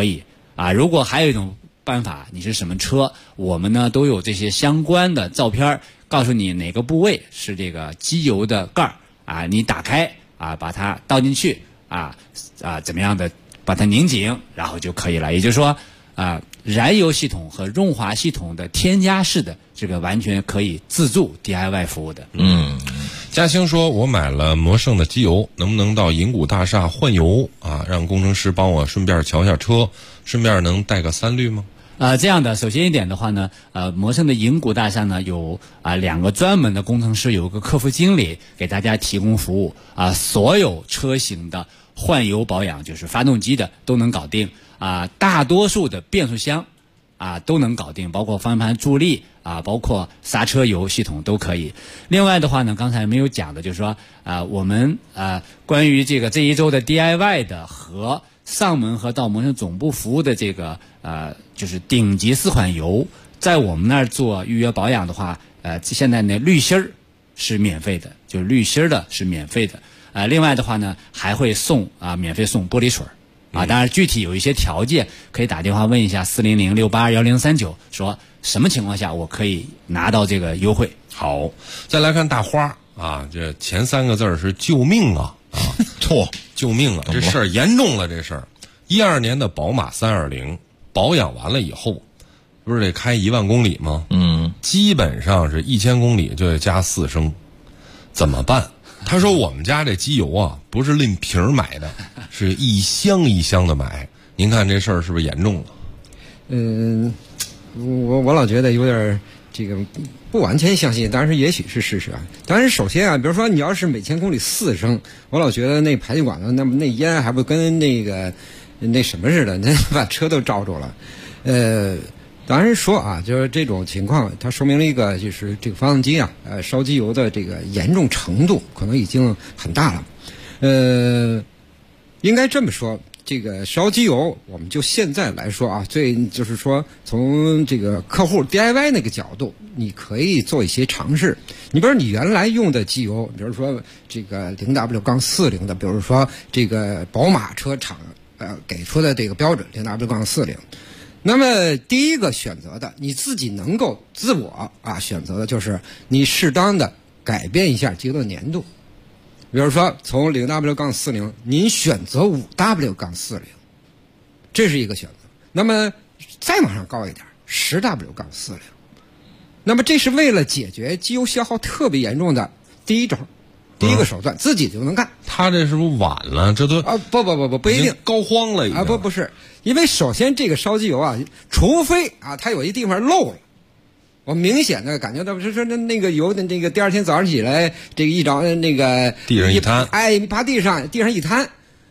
如果还有一种办法，你是什么车，我们呢都有这些相关的照片，告诉你哪个部位是这个机油的盖儿你打开把它倒进去怎么样的把它拧紧，然后就可以了。也就是说燃油系统和润滑系统的添加式的这个完全可以自助 DIY 服务的。 嘉兴说，我买了魔胜的机油，能不能到银谷大厦换油让工程师帮我顺便瞧下车，顺便能带个3滤吗？ 这样的，首先一点的话呢，魔胜的银谷大厦呢有2个专门的工程师，有个客服经理给大家提供服务所有车型的换油保养，就是发动机的都能搞定大多数的变速箱都能搞定，包括方向盘助力包括刹车油系统都可以。另外的话呢，刚才没有讲的就是说我们关于这一周的 DIY 的和上门和到魔胜总部服务的这个就是顶级4款油，在我们那儿做预约保养的话现在呢滤芯儿是免费的，就是滤芯儿的是免费的另外的话呢还会送免费送玻璃水当然具体有一些条件可以打电话问一下400-682-1039，说什么情况下我可以拿到这个优惠。 好，再来看大花这前3个字是救命错救命这事儿严重了。这事儿12年的宝马320保养完了以后不是得开1万公里吗？基本上是1000公里就得加4升，怎么办？他说我们家这机油不是论瓶买的，是一箱一箱的买。您看这事儿是不是严重了？ 我老觉得有点这个不完全相信，但是也许是事实但是首先比如说你要是每1000公里4升，我老觉得那排气管子那烟还不跟那什么似的，那把车都罩住了。当然说就是这种情况，它说明了一个就是这个发动机烧机油的这个严重程度可能已经很大了。应该这么说，这个烧机油，我们就现在来说就是说从这个客户 DIY 那个角度，你可以做一些尝试。你比如你原来用的机油，比如说这个0W-40的，比如说这个宝马车厂给出的这个标准0W-40。那么第一个选择的，你自己能够自我选择的就是你适当的改变一下机油的粘度。比如说从0W-40您选择5W-40，这是一个选择。那么再往上高一点10W-40，那么这是为了解决机油消耗特别严重的第一招，第一个手段，自己就能干。 他这是不是晚了？这都不一定， 膏肓了已经不是，因为首先这个烧机油除非它有一地方漏了，我明显的感觉到说那个油的那个第二天早上起来这个一着那个地上一滩， 趴地上一滩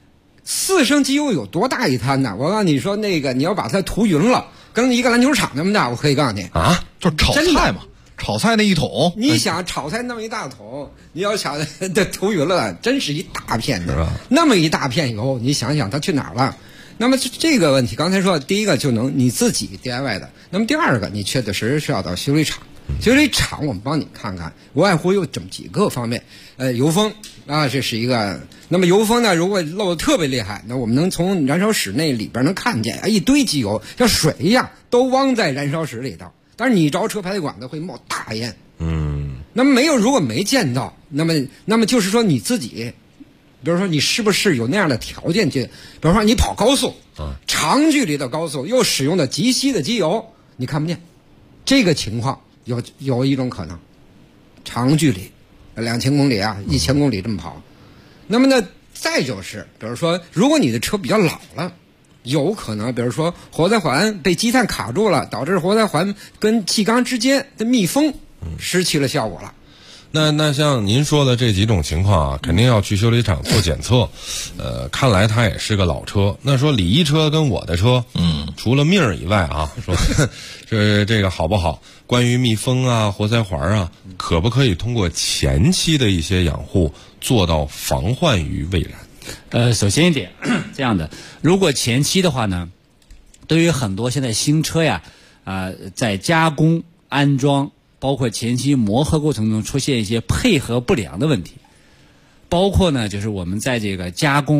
，4升机油有多大一滩呢？我告诉你说，那个你要把它涂匀了，跟一个篮球场那么大，我可以告诉你就炒菜嘛，炒菜那一桶， 你想炒菜那么一大桶，你要想这涂匀了，真是一大片的，那么一大片油，你想想它去哪儿了？那么这个问题，刚才说第一个就能你自己 DIY 的，那么第二个你确实是要到修理厂。修理厂我们帮你看看，无外乎有这么几个方面。油封这是一个。那么油封呢，如果漏得特别厉害，那我们能从燃烧室那里边能看见一堆机油像水一样都汪在燃烧室里头。但是你着车排气管子会冒大烟。那么如果没见到，那么就是说你自己，比如说你是不是有那样的条件去，比如说你跑高速长距离的高速又使用的极稀的机油，你看不见，这个情况有一种可能，长距离2000公里1000公里这么跑。那么呢再就是比如说如果你的车比较老了，有可能比如说活塞环被积碳卡住了，导致活塞环跟气缸之间的密封失去了效果了。 那像您说的这几种情况肯定要去修理厂做检测。看来它也是个老车。那说李一车跟我的车，除了命以外说这个好不好？关于密封活塞环可不可以通过前期的一些养护做到防患于未然？ 首先一点这样的，如果前期的话呢，对于很多现在新车在加工安装包括前期磨合过程中出现一些配合不良的问题，包括呢就是我们在这个加工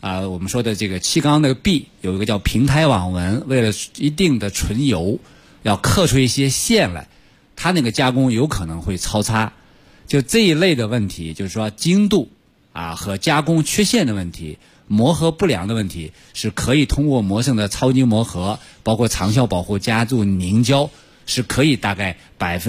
我们说的这个气缸的壁有一个叫平台网纹，为了一定的纯油，要刻出一些线来，它那个加工有可能会超差。就这一类的问题，就是说精度和加工缺陷的问题，磨合不良的问题，是可以通过磨胜的超精磨合，包括长效保护加注凝胶，是可以大概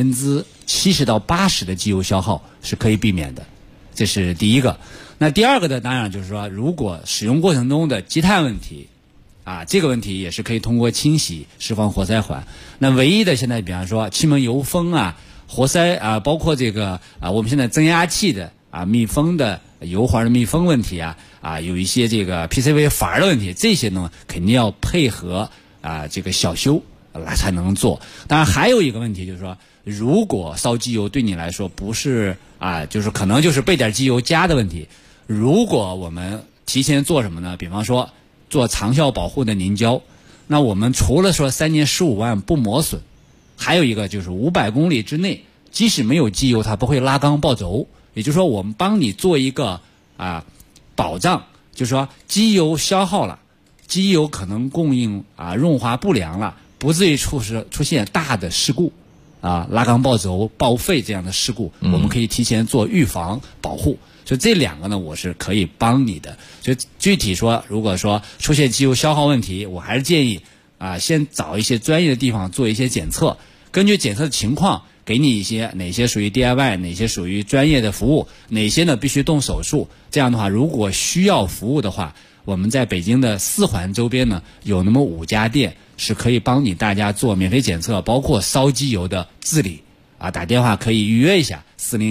70%到80%的机油消耗是可以避免的。这是第一个。那第二个呢，当然就是说，如果使用过程中的积碳问题这个问题也是可以通过清洗释放活塞环。那唯一的现在比方说气门油封活塞包括这个我们现在增压器的密封的油环的密封问题有一些这个 PCV 阀的问题，这些呢肯定要配合这个小修来才能做。当然还有一个问题就是说，如果烧机油对你来说不是就是可能就是备点机油加的问题，如果我们提前做什么呢？比方说做长效保护的凝胶，那我们除了说3年15万不磨损，还有一个就是500公里之内即使没有机油它不会拉缸爆轴。也就是说我们帮你做一个保障，就是说机油消耗了，机油可能供应润滑不良了，不至于出现大的事故拉缸爆轴报废这样的事故，我们可以提前做预防保护。所以这两个呢我是可以帮你的。所以具体说，如果说出现机油消耗问题，我还是建议先找一些专业的地方做一些检测，根据检测的情况给你一些哪些属于 DIY， 哪些属于专业的服务，哪些呢必须动手术。这样的话，如果需要服务的话，我们在北京的4环周边呢有那么5家店是可以帮你大家做免费检测，包括烧机油的治理打电话可以预约一下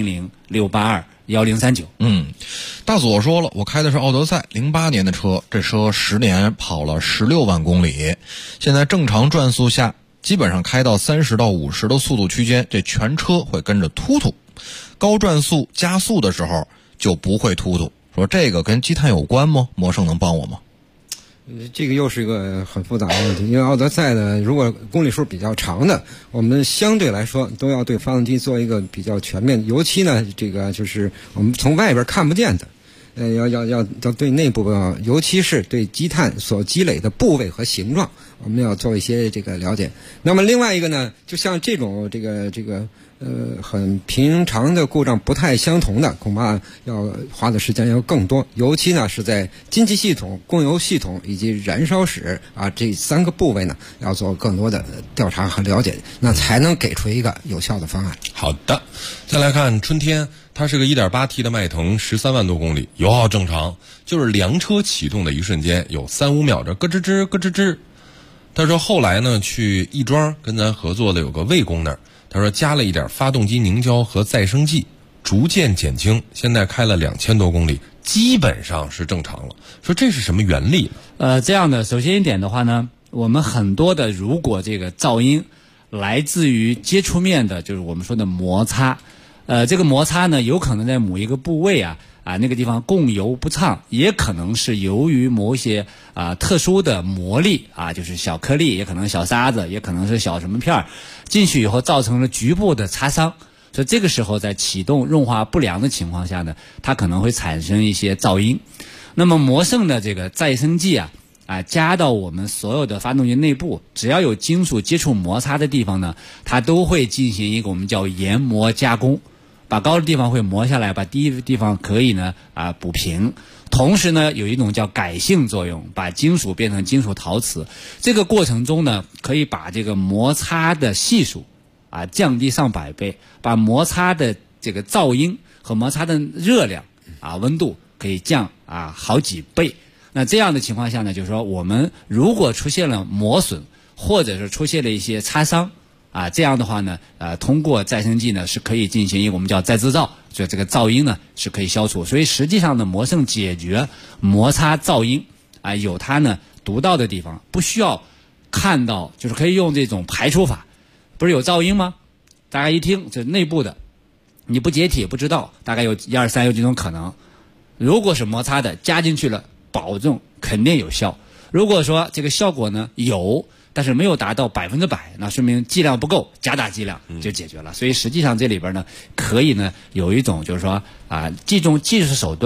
400-682-1039。 大左说了，我开的是奥德赛08年的车，这车10年跑了16万公里，现在正常转速下基本上开到30到50的速度区间，这全车会跟着突突，高转速加速的时候就不会突突。说这个跟积碳有关吗？魔圣能帮我吗？ 这个又是一个很复杂的问题，因为奥德赛呢，如果公里数比较长的，我们相对来说都要对发动机做一个比较全面，尤其呢，这个就是我们从外边看不见的。要对内部尤其是对积碳所积累的部位和形状，我们要做一些这个了解。那么另外一个呢，就像这种这个很平常的故障不太相同的，恐怕要花的时间要更多。尤其呢是在进气系统、供油系统以及燃烧室这3个部位呢，要做更多的调查和了解，那才能给出一个有效的方案。 好的，再来看春天。它是个 1.8T 的迈腾，13万多公里，油耗正常，就是凉车启动的一瞬间有3-5秒的咯吱吱咯吱吱。他说后来呢去亦庄跟咱合作的有个魏工那儿，他说加了一点发动机凝胶和再生剂，逐渐减轻，现在开了2000多公里，基本上是正常了。说这是什么原理呢？ 这样的，首先一点的话呢，我们很多的如果这个噪音来自于接触面的，就是我们说的摩擦。这个摩擦呢，有可能在某一个部位那个地方供油不畅，也可能是由于某些特殊的磨粒就是小颗粒，也可能小沙子，也可能是小什么片儿进去以后造成了局部的擦伤。所以这个时候在启动润滑不良的情况下呢，它可能会产生一些噪音。那么魔圣的这个再生剂加到我们所有的发动机内部，只要有金属接触摩擦的地方呢，它都会进行一个我们叫研磨加工。把高的地方会磨下来，把低的地方可以呢补平。同时呢，有一种叫改性作用，把金属变成金属陶瓷。这个过程中呢，可以把这个摩擦的系数降低上百倍，把摩擦的这个噪音和摩擦的热量温度可以降好几倍。那这样的情况下呢，就是说我们如果出现了磨损，或者是出现了一些擦伤这样的话呢，通过再生剂呢是可以进行一个我们叫再制造，所以这个噪音呢是可以消除。所以实际上呢，魔圣解决摩擦噪音有它呢独到的地方，不需要看到，就是可以用这种排除法。不是有噪音吗？大家一听这内部的，你不解体不知道，大概有1、2、3有几种可能。如果是摩擦的，加进去了，保证肯定有效。如果说这个效果呢有，但是没有达到100%，那说明剂量不够，加大剂量就解决了。所以实际上这里边呢，可以呢有一种就是说既用技术手段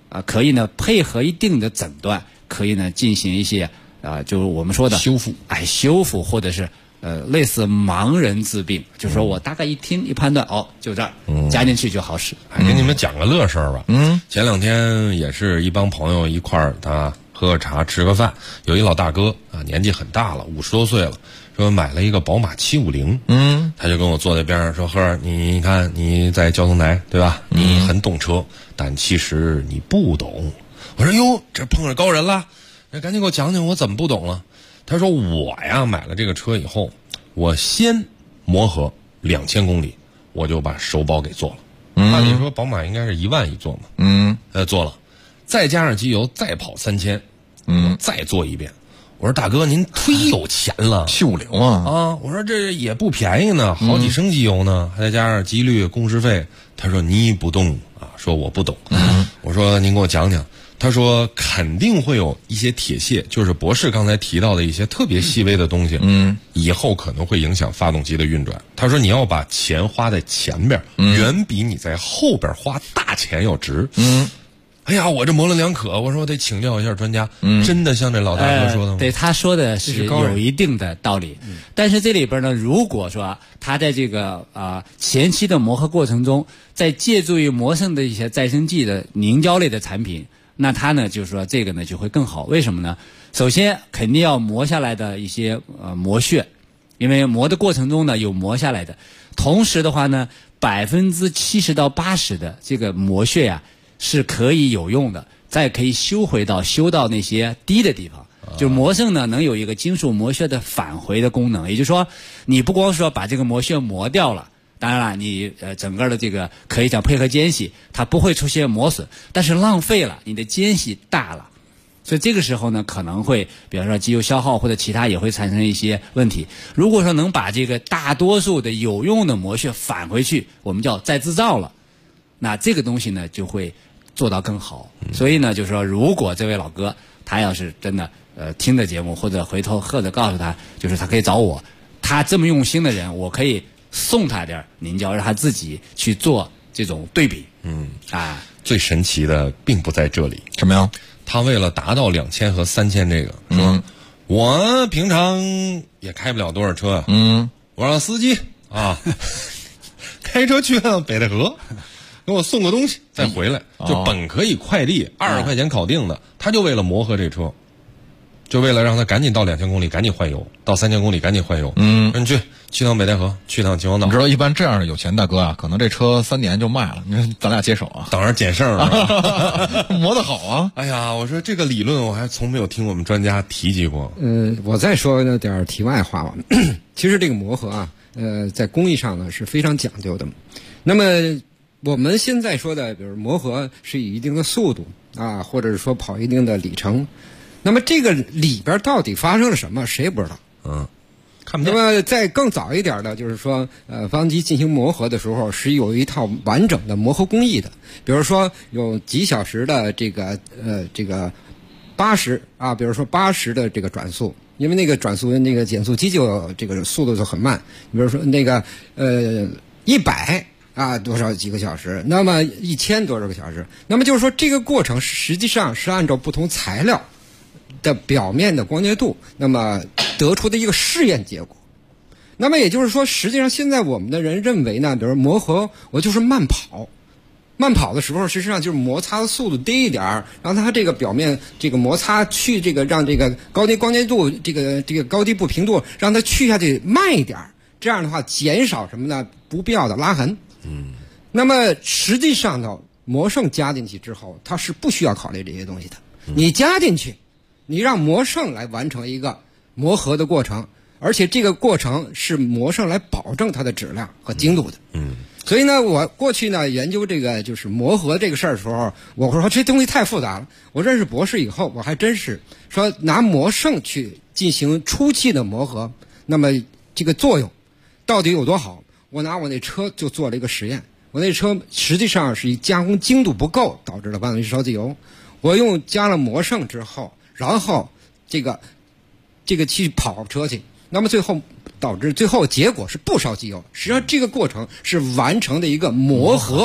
可以呢配合一定的诊断，可以呢进行一些就是我们说的修复， 修复或者是类似盲人治病，就是说我大概一听一判断，就这儿加进去就好使。 给你们讲个乐事儿吧。前2天也是一帮朋友一块儿喝个茶吃个饭，有一老大哥年纪很大了，50多岁了，说买了一个宝马750，他就跟我坐在边上说：“赫儿，你看你在交通台对吧？你很懂车，但其实你不懂。”我说：“哟，这碰上高人了，那赶紧给我讲讲我怎么不懂了。”他说：“我呀买了这个车以后，我先磨合2000公里，我就把首保给做了。按理说宝马应该是1万一做嘛，做了，再加上机油再跑3000，我再做一遍。我说大哥您忒有钱了 ，750啊！ 我说这也不便宜呢，好几升机油呢，还再加上机滤、工时费。他说你不懂说我不懂。我说您给我讲讲。他说肯定会有一些铁屑，就是博士刚才提到的一些特别细微的东西，以后可能会影响发动机的运转。他说你要把钱花在前边，远比你在后边花大钱要值。哎呀，我这模棱两可，我说我得请教一下专家，真的像这老大哥说的吗？ 对，他说的是有一定的道理，但是这里边呢，如果说他在这个前期的磨合过程中，在借助于摩胜的一些再生剂的凝胶类的产品，那它呢就是说这个呢就会更好。为什么呢？首先肯定要磨下来的一些磨屑，因为磨的过程中呢有磨下来的，同时的话呢70%到80%的这个磨屑呀是可以有用的，再可以修到那些低的地方。就磨胜呢能有一个金属磨屑的返回的功能，也就是说你不光说把这个磨屑磨掉了，当然了你整个的这个可以讲配合间隙它不会出现磨损，但是浪费了你的间隙大了，所以这个时候呢可能会比方说机油消耗或者其他也会产生一些问题。如果说能把这个大多数的有用的磨屑返回去，我们叫再制造了，那这个东西呢就会做到更好。所以呢就是说如果这位老哥他要是真的听的节目，或者回头或者告诉他，就是他可以找我，他这么用心的人，我可以送他点凝胶，让他自己去做这种对比。 最神奇的并不在这里。 什么呀？ 他为了达到2000和3000这个，说我平常也开不了多少车，我让司机开车去趟北戴河，给我送个东西再回来，就本可以快递20块钱搞定的，他就为了磨合这车，就为了让他赶紧到2000公里赶紧换油，到3000公里赶紧换油。你去趟北戴河，去趟秦皇岛。 你知道一般这样的有钱大哥可能这车3年就卖了，你说咱俩接手等着捡剩了。 磨得好啊！ 哎呀，我说这个理论我还从没有听我们专家提及过。 我再说点题外话吧。其实这个磨合在工艺上呢是非常讲究的。那么我们现在说的，比如磨合是以一定的速度或者是说跑一定的里程，那么这个里边到底发生了什么，谁也不知道。 看不见。 那么在更早一点的，就是说发动机进行磨合的时候是有一套完整的磨合工艺的，比如说有几小时的这个80比如说80的这个转速，因为那个转速那个减速机就这个速度就很慢，比如说那个100多少几个小时，那么1000多少个小时，那么就是说这个过程实际上是按照不同材料的表面的光洁度，那么得出的一个试验结果。那么也就是说，实际上现在我们的人认为呢，比如磨合我就是慢跑的时候，实际上就是摩擦的速度低一点，让它这个表面这个摩擦去这个让这个高低光洁度这个高低不平度让它去下去慢一点，这样的话减少什么呢？不必要的拉痕。那么实际上呢，磨胜加进去之后，它是不需要考虑这些东西的。你加进去，你让磨胜来完成一个磨合的过程，而且这个过程是磨胜来保证它的质量和精度的。所以呢，我过去呢研究这个就是磨合这个事儿的时候，我说这东西太复杂了。我认识博士以后，我还真是说拿磨胜去进行初期的磨合，那么这个作用到底有多好？我拿我那车就做了一个实验。我那车实际上是加工精度不够，导致了发动机烧机油。我加了磨胜之后，然后这个去跑车去，那么最后结果是不烧机油。实际上这个过程是完成的一个磨合过程。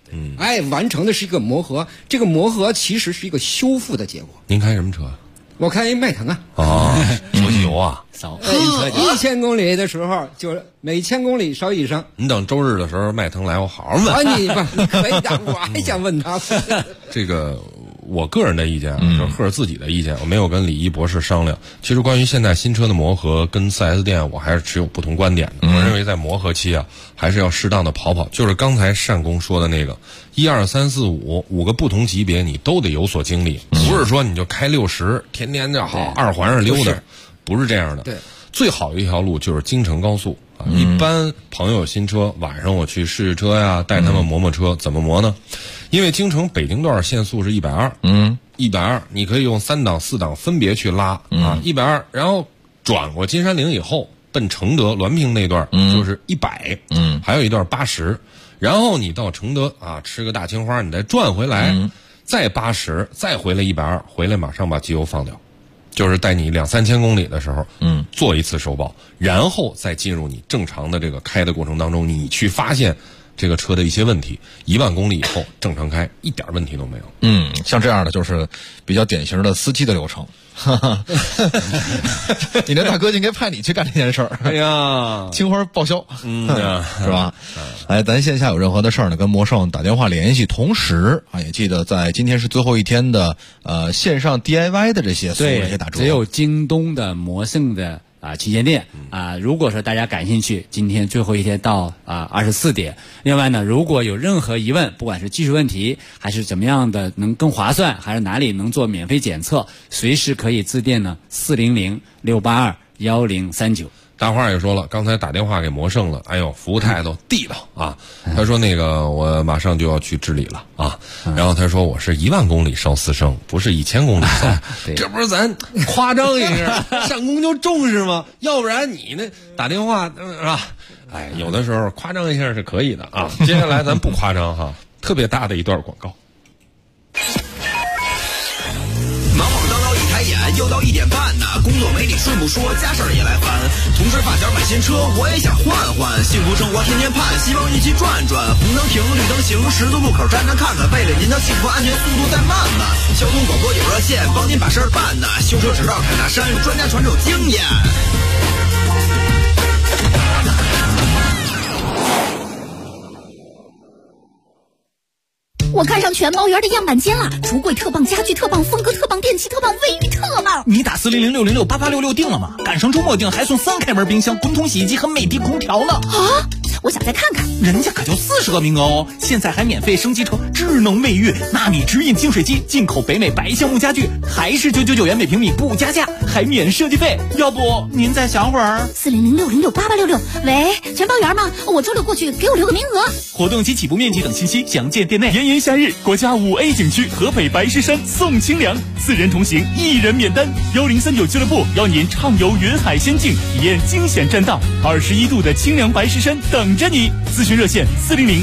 完成的是一个磨合，这个磨合其实是一个修复的结果。 您开什么车？ 我开迈腾啊。 烧机油啊 ，1000公里的时候就每1000公里烧1升。 你等周日的时候迈腾来，我好好问。 你可以的，我还想问他。 这个我个人的意见啊，就是赫尔自己的意见，我没有跟李一博士商量。其实关于现在新车的磨合，跟 4S 店我还是持有不同观点的。我认为在磨合期啊，还是要适当的跑跑。就是刚才单工说的那个1、2、3、4、5个不同级别，你都得有所经历，不是说你就开60，天天就好2环上溜达，不是这样的。 对， 最好的一条路就是京城高速啊。一般朋友新车，晚上我去试试车呀，带他们磨磨车，怎么磨呢？因为京城北京段限速是120，120，你可以用3档、4档分别去拉啊，120，然后转过金山岭以后，奔承德滦平那段就是100，还有一段80，然后你到承德啊吃个大青花，你再转回来，再80，再回来120，回来马上把机油放掉。就是带你2、3千公里的时候，做一次首保，然后再进入你正常的这个开的过程当中，你去发现这个车的一些问题，1万公里以后正常开，一点问题都没有。 像这样的就是比较典型的司机的流程。你那大哥就应该派你去干这件事儿。 哎呀， 青花报销，是吧？咱线下有任何的事儿呢，跟魔圣打电话联系。同时啊，也记得在今天是最后一天的线上 DIY 的这些所有这些打折， 只有京东的魔圣的旗舰店如果说大家感兴趣，今天最后一天到24点。另外呢，如果有任何疑问，不管是技术问题还是怎么样的能更划算，还是哪里能做免费检测，随时可以致电呢400-682-1039。 大花也说了，刚才打电话给魔圣了，哎呦，服务态度地道啊！他说那个我马上就要去治理了啊，然后他说我是1万公里烧4升，不是1000公里烧，这不是咱夸张一下，上工就重视吗？要不然你那打电话是吧？哎，有的时候夸张一下是可以的啊。接下来咱不夸张哈，特别大的一段广告。 又到1点半呢，工作没你顺不说，家事儿也来烦。同事发小买新车，我也想换换。幸福生活天天盼，希望一起转转。红灯停，绿灯行，十字路口站站看看。为了您的幸福安全，速度再慢慢。交通广播有热线，帮您把事儿办呢。修车只绕凯大山，专家传授经验。 我看上全包园的样板间了，橱柜特棒，家具特棒，风格特棒，电器特棒，卫浴特棒。 你打400-606-8866订了吗？赶上周末订还送3开门冰箱、滚筒洗衣机和美的空调呢。 啊！我想再看看， 人家可就40个名额哦！现在还免费升级成智能卫浴，纳米直饮净水机，进口北美白橡木家具，还是999元每平米不加价，还免设计费。要不您再想会儿 ？400-606-8866。喂，全包园吗？我周六过去，给我留个名额。 活动及起步面积等信息详见店内。炎炎夏日，国家5A 景区河北白石山送清凉，4人同行1人免单。1039俱乐部邀您畅游云海仙境，体验惊险栈道，21度的清凉白石山等着你。咨询热线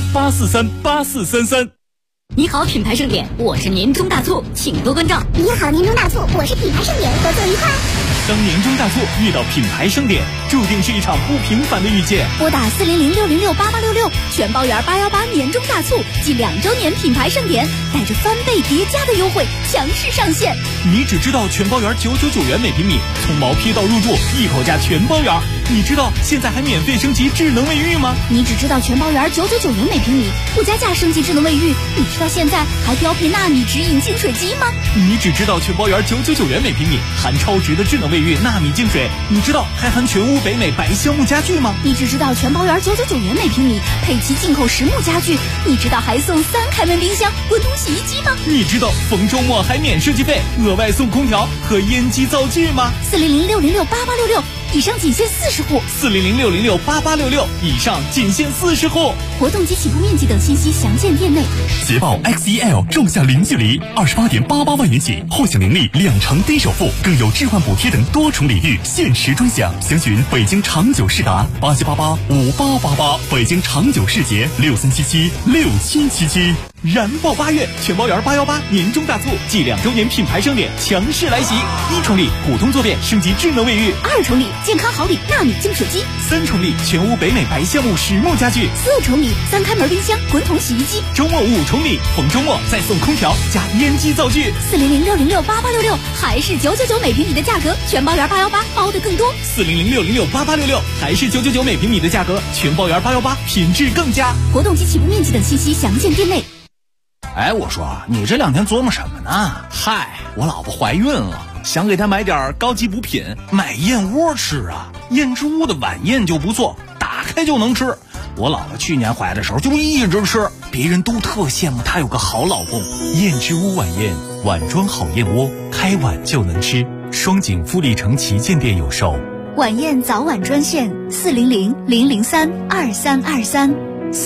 400-843-8433。 你好，品牌盛典，我是年终大促，请多关照。 你好，年终大促，我是品牌盛典，合作愉快。 当年终大促遇到品牌盛典，注定是一场不平凡的遇见。 拨打400-606-8866，全包园818年终大促暨2周年品牌盛典，带着翻倍叠加的优惠强势上线。 你只知道全包园999元每平米，从毛坯到入住一口价全包园。你知道现在还免费升级智能卫浴吗？ 你只知道全包园999元每平米，不加价升级智能卫浴。你知道现在还标配纳米直饮净水机吗？ 你只知道全包园999元每平米，含超值的智能卫浴纳米净水。你知道还含全屋北美白橡木家具吗？ 你只知道全包园999元每平米，配齐进口实木家具。你知道还送3开门冰箱、滚筒洗衣机吗？ 你知道逢周末还免设计费，额外送空调和烟机灶具吗 ？400-606-8866，以上仅限40户。 400-606-8866，以上仅限40户。 活动及起步面积等信息详见店内。 捷豹 XEL 仲夏零距离28.88万元起，后享年利2成低首付，更有置换补贴等多重礼遇，限时专享。详询北京长久世达87885888，北京长久世捷63776777。 燃爆8月，全包园818年终大促暨2周年品牌盛典强势来袭！1重礼，普通坐便升级智能卫浴； 2重礼， 健康好礼纳米净水机 ，3重礼全屋北美白橡木实木家具 ，4重礼3开门冰箱、滚筒洗衣机， 周末5重礼，逢周末再送空调加烟机灶具。 400-606-8866，还是999每平米的价格，全包圆818，包的更多。 400-606-8866，还是999每平米的价格，全包圆818，品质更佳。 活动及起步面积等信息详见店内。 哎，我说你这2天琢磨什么呢？嗨，我老婆怀孕了，想给她买点高级补品，买燕窝吃啊。燕之屋的晚宴就不错，打开就能吃。我老婆去年怀的时候就一直吃，别人都特羡慕她有个好老公。 燕之屋晚宴，碗装好燕窝，开碗就能吃。双井富力城旗舰店有售。 晚宴早晚专线400-003-2323。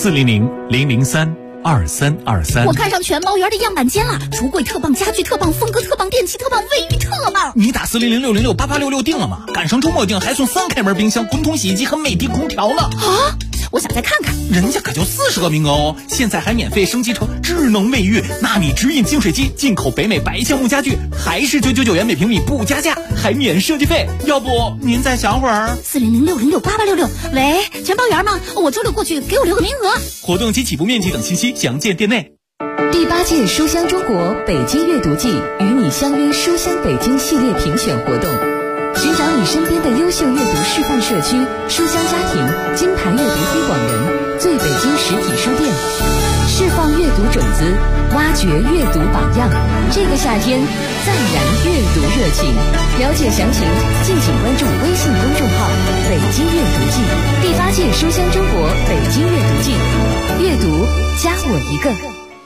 400-003-2323。 我看上全包圆的样板间了，橱柜特棒，家具特棒，风格特棒，电器特棒，卫浴特棒。 你打400-606-8866订了吗？赶上周末订还送3开门冰箱、滚筒洗衣机和美的空调呢。 啊！我想再看看， 人家可就40个名额哦！现在还免费升级成智能卫浴、纳米直饮净水机，进口北美白橡木家具，还是999元每平米不加价，还免设计费。要不您再想会儿 ？400-606-8866。喂，全包圆吗？我周六过去，给我留个名额。 活动及起步面积等信息详见店内。 第8届书香中国北京阅读季与你相约书香北京系列评选活动，寻找你身边的优秀阅读示范社区、书香家庭、金牌阅读推广人、最北京实体书店，释放阅读种子，挖掘阅读榜样。这个夏天，再燃阅读热情。了解详情，敬请关注微信公众号“北京阅读季”。第8届书香中国北京阅读季，阅读加我一个。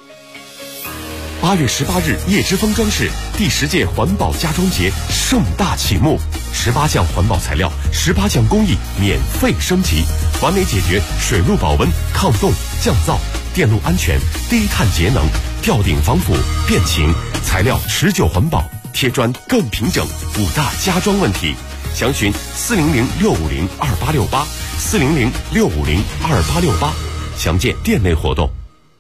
8月18日，叶之峰装饰第10届环保家装节盛大启幕，18项环保材料，18项工艺免费升级，完美解决水路保温、抗冻、降噪、电路安全、低碳节能、吊顶防腐、变形，材料持久环保，贴砖更平整，5大家装问题。详询400-650-2868 400-650-2868，详见店内活动。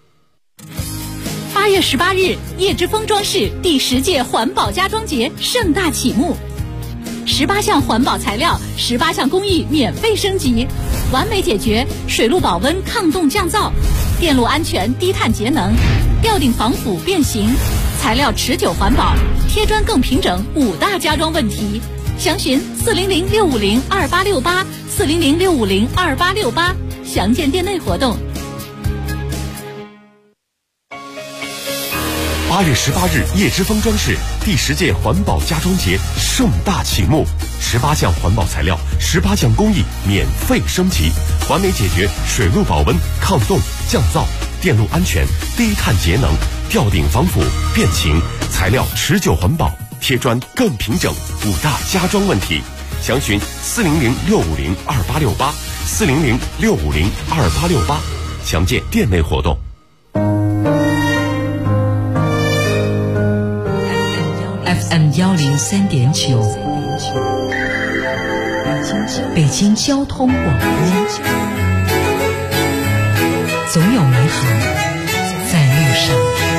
8月18日，叶之峰装饰第10届环保家装节盛大启幕，18项环保材料，18项工艺免费升级，完美解决水路保温、抗冻降噪、电路安全、低碳节能、吊顶防腐变形，材料持久环保，贴砖更平整，5大家装问题。详询400-650-2868 400-650-2868，详见店内活动。 8月18日，叶之峰装饰第10届环保家装节盛大启幕，18项环保材料，18项工艺免费升级，完美解决水路保温、抗冻、降噪、电路安全、低碳节能、吊顶防腐、变形，材料持久环保，贴砖更平整，5大家装问题。详询400-650-2868 400-650-2868，详见店内活动。 FM 103.9，北京交通广播，总有美好在路上。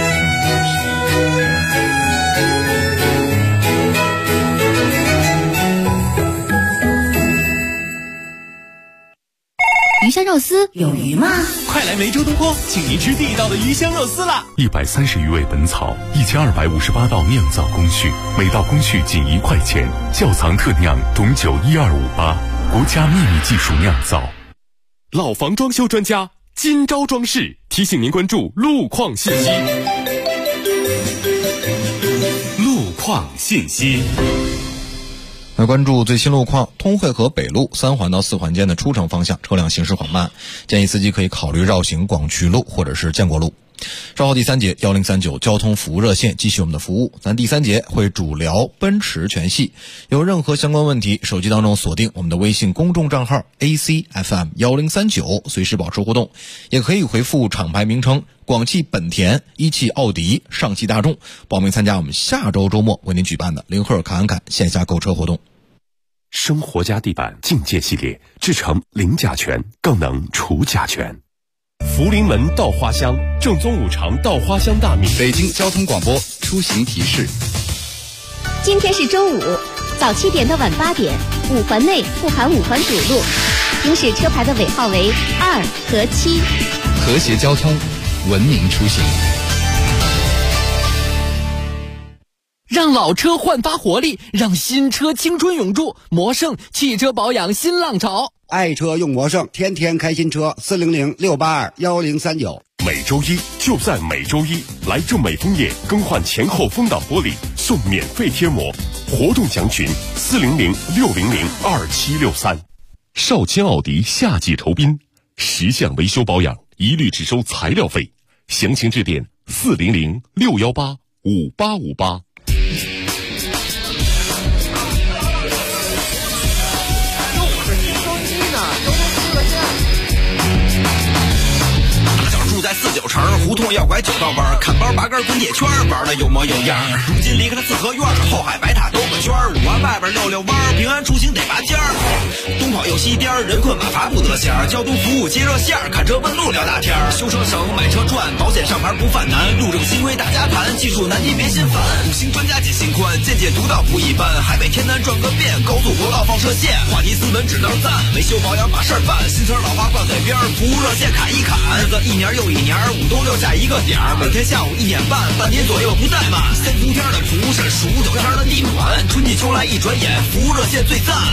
鱼香肉丝有鱼吗？ 快来梅州东坡，请您吃地道的鱼香肉丝啦 ！130余味本草，1258道酿造工序，每道工序仅1块钱，窖藏特酿董酒12588，国家秘密技术酿造。 老房装修专家金招装饰提醒您关注路况信息。 路况信息。 来关注最新路况，通惠河北路3环到4环间的出城方向车辆行驶缓慢，建议司机可以考虑绕行广渠路或者是建国路。稍后第3节1039交通服务热线继续我们的服务，咱第3节会主聊奔驰全系，有任何相关问题，手机当中锁定我们的微信公众账号 ACFM1039，随时保持互动，也可以回复厂牌名称广汽本田、一汽奥迪、上汽大众，报名参加我们下周周末为您举办的林赫尔侃侃线下购车活动。 生活家地板境界系列，制成零甲醛，更能除甲醛。福临门稻花香，正宗五常稻花香大米。 北京交通广播出行提示： 今天是周五，早7点到晚8点， 5环内不含5环主路，行驶车牌的尾号为2和7。 和谐交通，文明出行。 让老车焕发活力，让新车青春永驻。魔胜汽车保养新浪潮， 爱车用魔胜，天天开新车。400-682-1039。 每周一就在每周一，来正美枫叶更换前后风挡玻璃，送免费贴膜。活动详询400-600-2763。少卿奥迪夏季酬宾，10项维修保养一律只收材料费，详情致电400-618-5858。 在49城胡同要拐9道弯，看包拔根滚铁圈，玩的有模有样。如今离开了四合院，后海白塔兜个圈，5环外边溜弯，平安出行得拔尖儿。东跑又西颠，人困马乏不得闲。交通服务接热线，看车问路聊大天。修车省，买车赚，保险上牌不犯难。路政新规大家谈，技术难题别心烦。5星专家解心宽，见解独到不一般。海北天南转个遍，高速国道放射线。话题斯文只能赞，维修保养把事儿办。新车老化挂嘴边，服务热线砍一砍。日子一年又一年，5都留下一个点儿，每天下午1点半，半年左右不怠慢。3伏天的服务是数9天的地暖，春季秋来一转眼，服务热线最赞。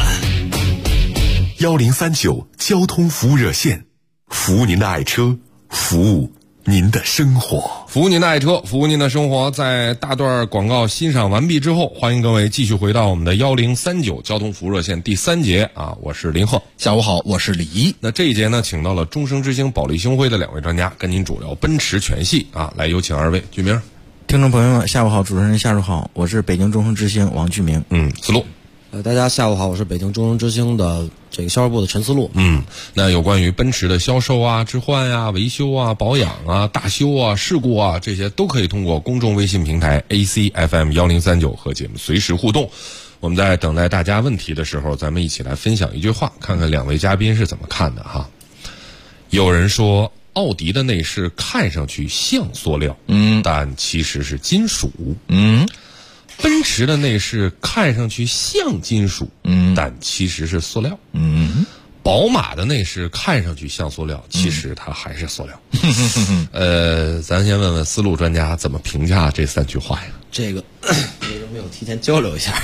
1039交通服务热线，服务您的爱车，服务您的生活， 服务您的爱车，服务您的生活。在大段广告欣赏完毕之后，欢迎各位继续回到我们的1039交通服务热线第3节啊，我是林鹤。 下午好，我是李一。 那这一节呢，请到了终生之星保利星辉的2位专家，跟您主聊奔驰全系啊。来，有请2位。居明。 听众朋友们，下午好，主持人下午好，我是北京终生之星王居明。 思路。 大家下午好，我是北京终生之星的这个销售部的陈思路。 那有关于奔驰的销售啊、置换啊、维修啊、保养啊、大修啊、事故啊，这些都可以通过公众微信平台 ACFM1039和节目随时互动。我们在等待大家问题的时候，咱们一起来分享一句话，看看2位嘉宾是怎么看的哈。有人说奥迪的内饰看上去像塑料，但其实是金属。奔驰的内饰看上去像金属，但其实是塑料。宝马的内饰看上去像塑料，其实它还是塑料。咱先问问思路专家怎么评价这3句话呀？ 这个为什么没有提前交流一下？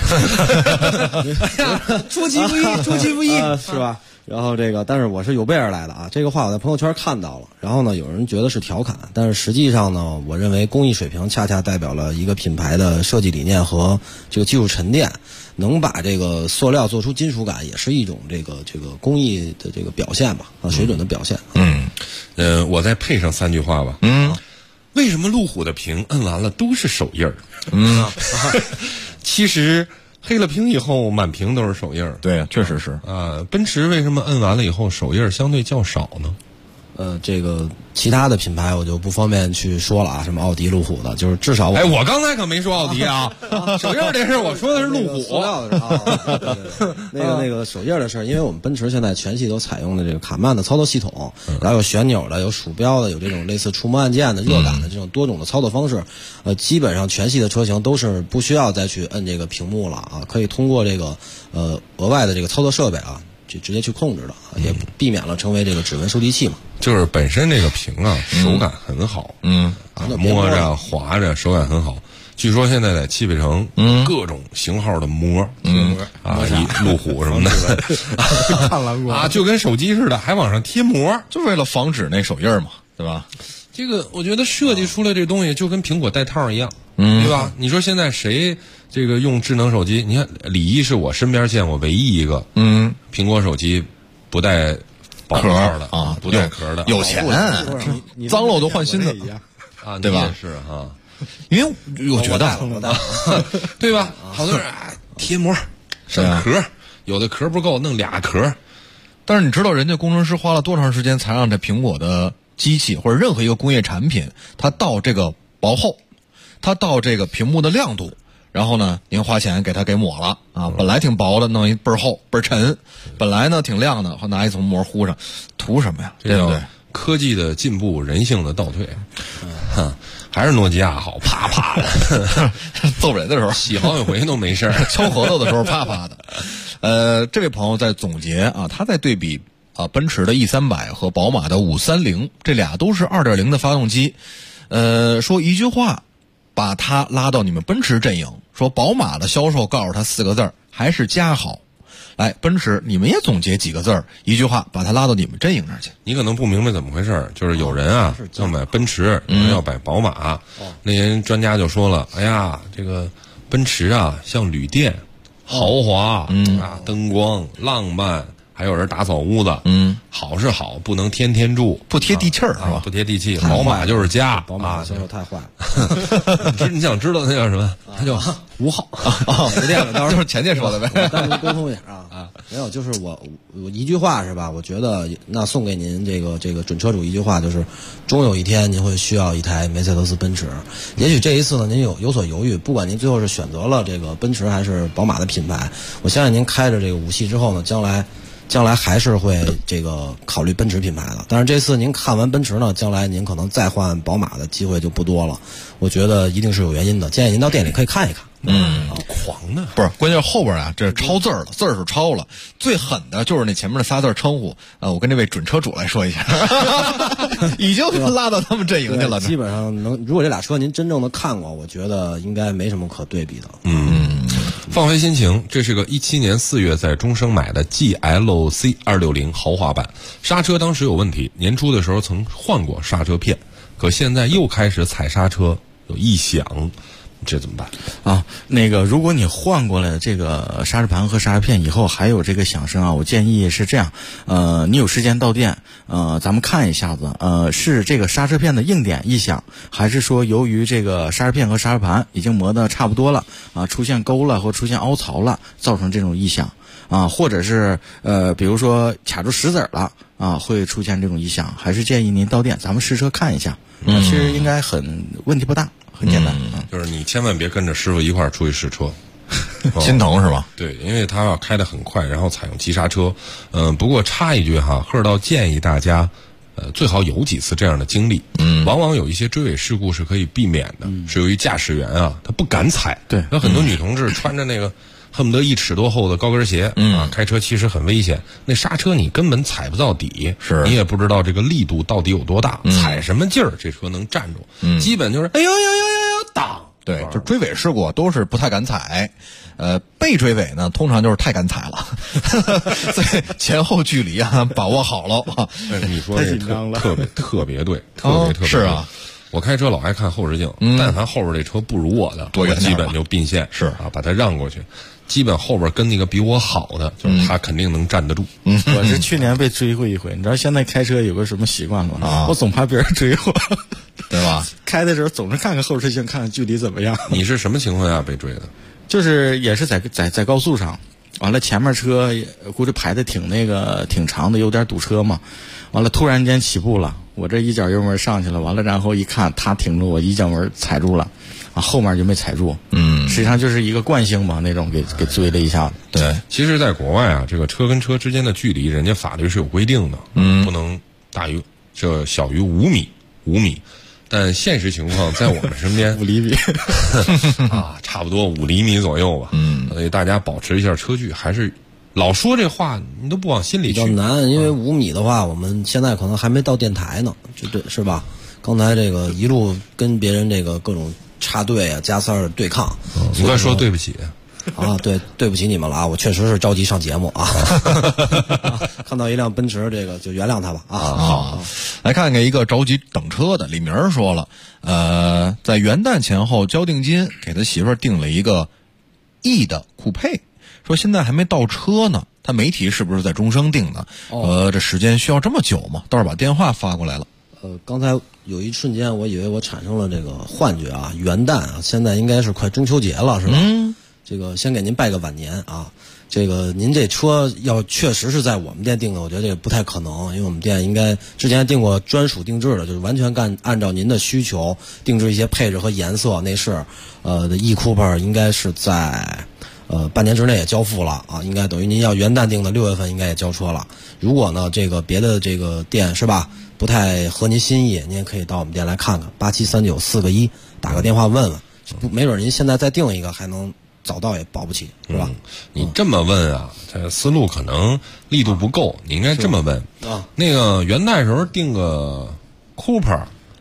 出其不意，出其不意，是吧？然后但是我是有备而来的啊。这个话我在朋友圈看到了，然后呢，有人觉得是调侃，但是实际上呢，我认为工艺水平恰恰代表了一个品牌的设计理念和这个技术沉淀。能把这个塑料做出金属感，也是一种这个工艺的这个表现吧，水准的表现。 我再配上3句话吧。为什么路虎的屏摁完了都是手印儿？其实黑了屏以后，满屏都是手印儿。 对，确实是啊。奔驰为什么摁完了以后手印儿相对较少呢？ 这个其他的品牌我就不方便去说了啊，什么奥迪、路虎的，就是至少我刚才可没说奥迪啊，手印这事我说的是路虎。 塑料的那个手印的事，因为我们奔驰现在全系都采用的这个卡曼的操作系统，然后有旋钮的、有鼠标的、有这种类似触摸按键的、热感的这种多种的操作方式。基本上全系的车型都是不需要再去摁这个屏幕了啊，可以通过这个额外的这个操作设备啊，直接去控制的，也避免了成为这个指纹收集器嘛。 就是本身这个屏啊，手感很好，摸着滑着手感很好。据说现在在汽配城，各种型号的膜，路虎什么的， 看了过啊，就跟手机似的，还往上贴膜， 就为了防止那手印嘛，对吧？ 这个我觉得设计出来这东西就跟苹果带套一样，对吧？你说现在谁这个用智能手机？你看李一是我身边见过唯一一个，苹果手机不带保护套的啊， 不带壳的， 有钱，脏了我都换新的啊， 对吧？ 是哈， 因为我觉得， 对吧？好多人贴膜、省壳，有的壳不够，弄俩壳。 但是你知道人家工程师花了多长时间才让这苹果的机器或者任何一个工业产品，它到这个薄厚，它到这个屏幕的亮度，然后呢，您花钱给它给抹了啊，本来挺薄的，弄一倍儿厚倍儿沉，本来呢挺亮的，拿一层膜糊上，图什么呀？对不对？ 科技的进步，人性的倒退，还是诺基亚好，啪啪的， 揍人的时候洗好几回都没事儿， 敲核桃的时候啪啪的。 这位朋友在总结啊，他在对比奔驰的 E300和宝马的530，这俩都是 2.0 的发动机。说一句话把他拉到你们奔驰阵营，说宝马的销售告诉他4个字儿，还是家好。来，奔驰你们也总结几个字儿，一句话把他拉到你们阵营那儿去。 你可能不明白怎么回事，就是有人啊要买奔驰，有人要买宝马。那人专家就说了，哎呀，这个奔驰啊像旅店，豪华，灯光浪漫，还有人打扫屋子，好是好，不能天天住， 不贴地气儿是吧？ 不贴地气。宝马就是家， 宝马销售太坏了。 你想知道那叫什么？它叫五好啊，这样的就是前届说的呗。 单独沟通一下啊。没有，就是我一句话是吧？我觉得那送给您这个准车主一句话，就是终有一天您会需要一台梅赛德斯奔驰。也许这一次呢，您有所犹豫，不管您最后是选择了这个奔驰还是宝马的品牌，我相信您开着这个5系之后呢，将来还是会这个考虑奔驰品牌的。但是这次您看完奔驰呢，将来您可能再换宝马的机会就不多了。我觉得一定是有原因的，建议您到店里可以看一看。 狂呢？ 不是，关键是后边啊，这是超字儿了，字儿是超了。最狠的就是那前面的仨字称呼我跟这位准车主来说一下，已经拉到他们阵营去了。 基本上如果这俩车您真正的看过，我觉得应该没什么可对比的。 放飞心情，这是个17年4月在中升买的 GLC 260豪华版，刹车当时有问题，年初的时候曾换过刹车片，可现在又开始踩刹车有异响，这怎么办啊？那个，如果你换过了这个刹车盘和刹车片以后还有这个响声啊，我建议是这样，你有时间到店，咱们看一下子，是这个刹车片的硬点异响，还是说由于这个刹车片和刹车盘已经磨得差不多了啊，出现沟了或出现凹槽了，造成这种异响啊，或者是比如说卡住石子了啊，会出现这种异响，还是建议您到店咱们试车看一下，其实应该问题不大。很简单， 就是你千万别跟着师傅一块儿出去试车， 心疼是吧？ 对，因为他要开得很快，然后采用急刹车。不过插一句哈，赫尔道建议大家，最好有几次这样的经历。往往有一些追尾事故是可以避免的，是由于驾驶员啊他不敢踩。 对， 有很多女同志穿着那个恨不得1尺多厚的高跟鞋，开车其实很危险。那刹车你根本踩不到底，你也不知道这个力度到底有多大，踩什么劲儿这车能站住。基本就是哎呦呦呦呦当。 对，就追尾事故都是不太敢踩，被追尾呢，通常就是太敢踩了，所以前后距离啊把握好了啊。 你说这特别对，特别是啊。 我开车老爱看后视镜，但凡后边这车不如我的，我基本就并线， 是啊，把它让过去。基本后边跟那个比我好的，就是他肯定能站得住。 我是去年被追过一回，你知道现在开车有个什么习惯吗？我总怕别人追我， 对吧？ 开的时候总是看看后视镜，看看距离怎么样。 你是什么情况下被追的？ 就是也是在高速上，完了前面车估计排的挺长的，有点堵车嘛。完了突然间起步了，我这一脚油门上去了，完了然后一看他停住，我一脚门踩住了。后面就没踩住，实际上就是一个惯性嘛，那种给追了一下子。 对，其实在国外啊，这个车跟车之间的距离，人家法律是有规定的，不能小于5米，但现实情况在我们身边 5厘米啊，差不多5厘米左右吧。所以大家保持一下车距，还是老说这话你都不往心里去。 比较难，因为5米的话，我们现在可能还没到电台呢，对是吧？刚才这个一路跟别人这个各种插队啊、加塞儿对抗， 你快说对不起啊！对不起你们了啊！我确实是着急上节目啊。看到一辆奔驰，这个就原谅他吧啊！ 好，来看看一个着急等车的李明说了，在元旦前后交定金，给他媳妇儿订了一个 E 的酷配，说现在还没到车呢。他媒体是不是在中升订的？这时间需要这么久吗？倒是把电话发过来了。 刚才有一瞬间，我以为我产生了这个幻觉啊，元旦啊，现在应该是快中秋节了，是吧？这个先给您拜个晚年啊。这个您这车要确实是在我们店订的，我觉得这个不太可能，因为我们店应该之前订过专属定制的，就是完全按照您的需求定制一些配置和颜色、内饰。的 E Cooper 应该是在半年之内也交付了啊，应该等于您要元旦订的6月份应该也交车了。如果呢这个别的这个店是吧？不太合您心意，您也可以到我们店来看看，8739-4个1，打个电话问问，没准您现在再订一个还能早到也保不齐，是吧？ 你这么问啊，这思路可能力度不够，你应该这么问啊。 那个元旦时候订个 Cooper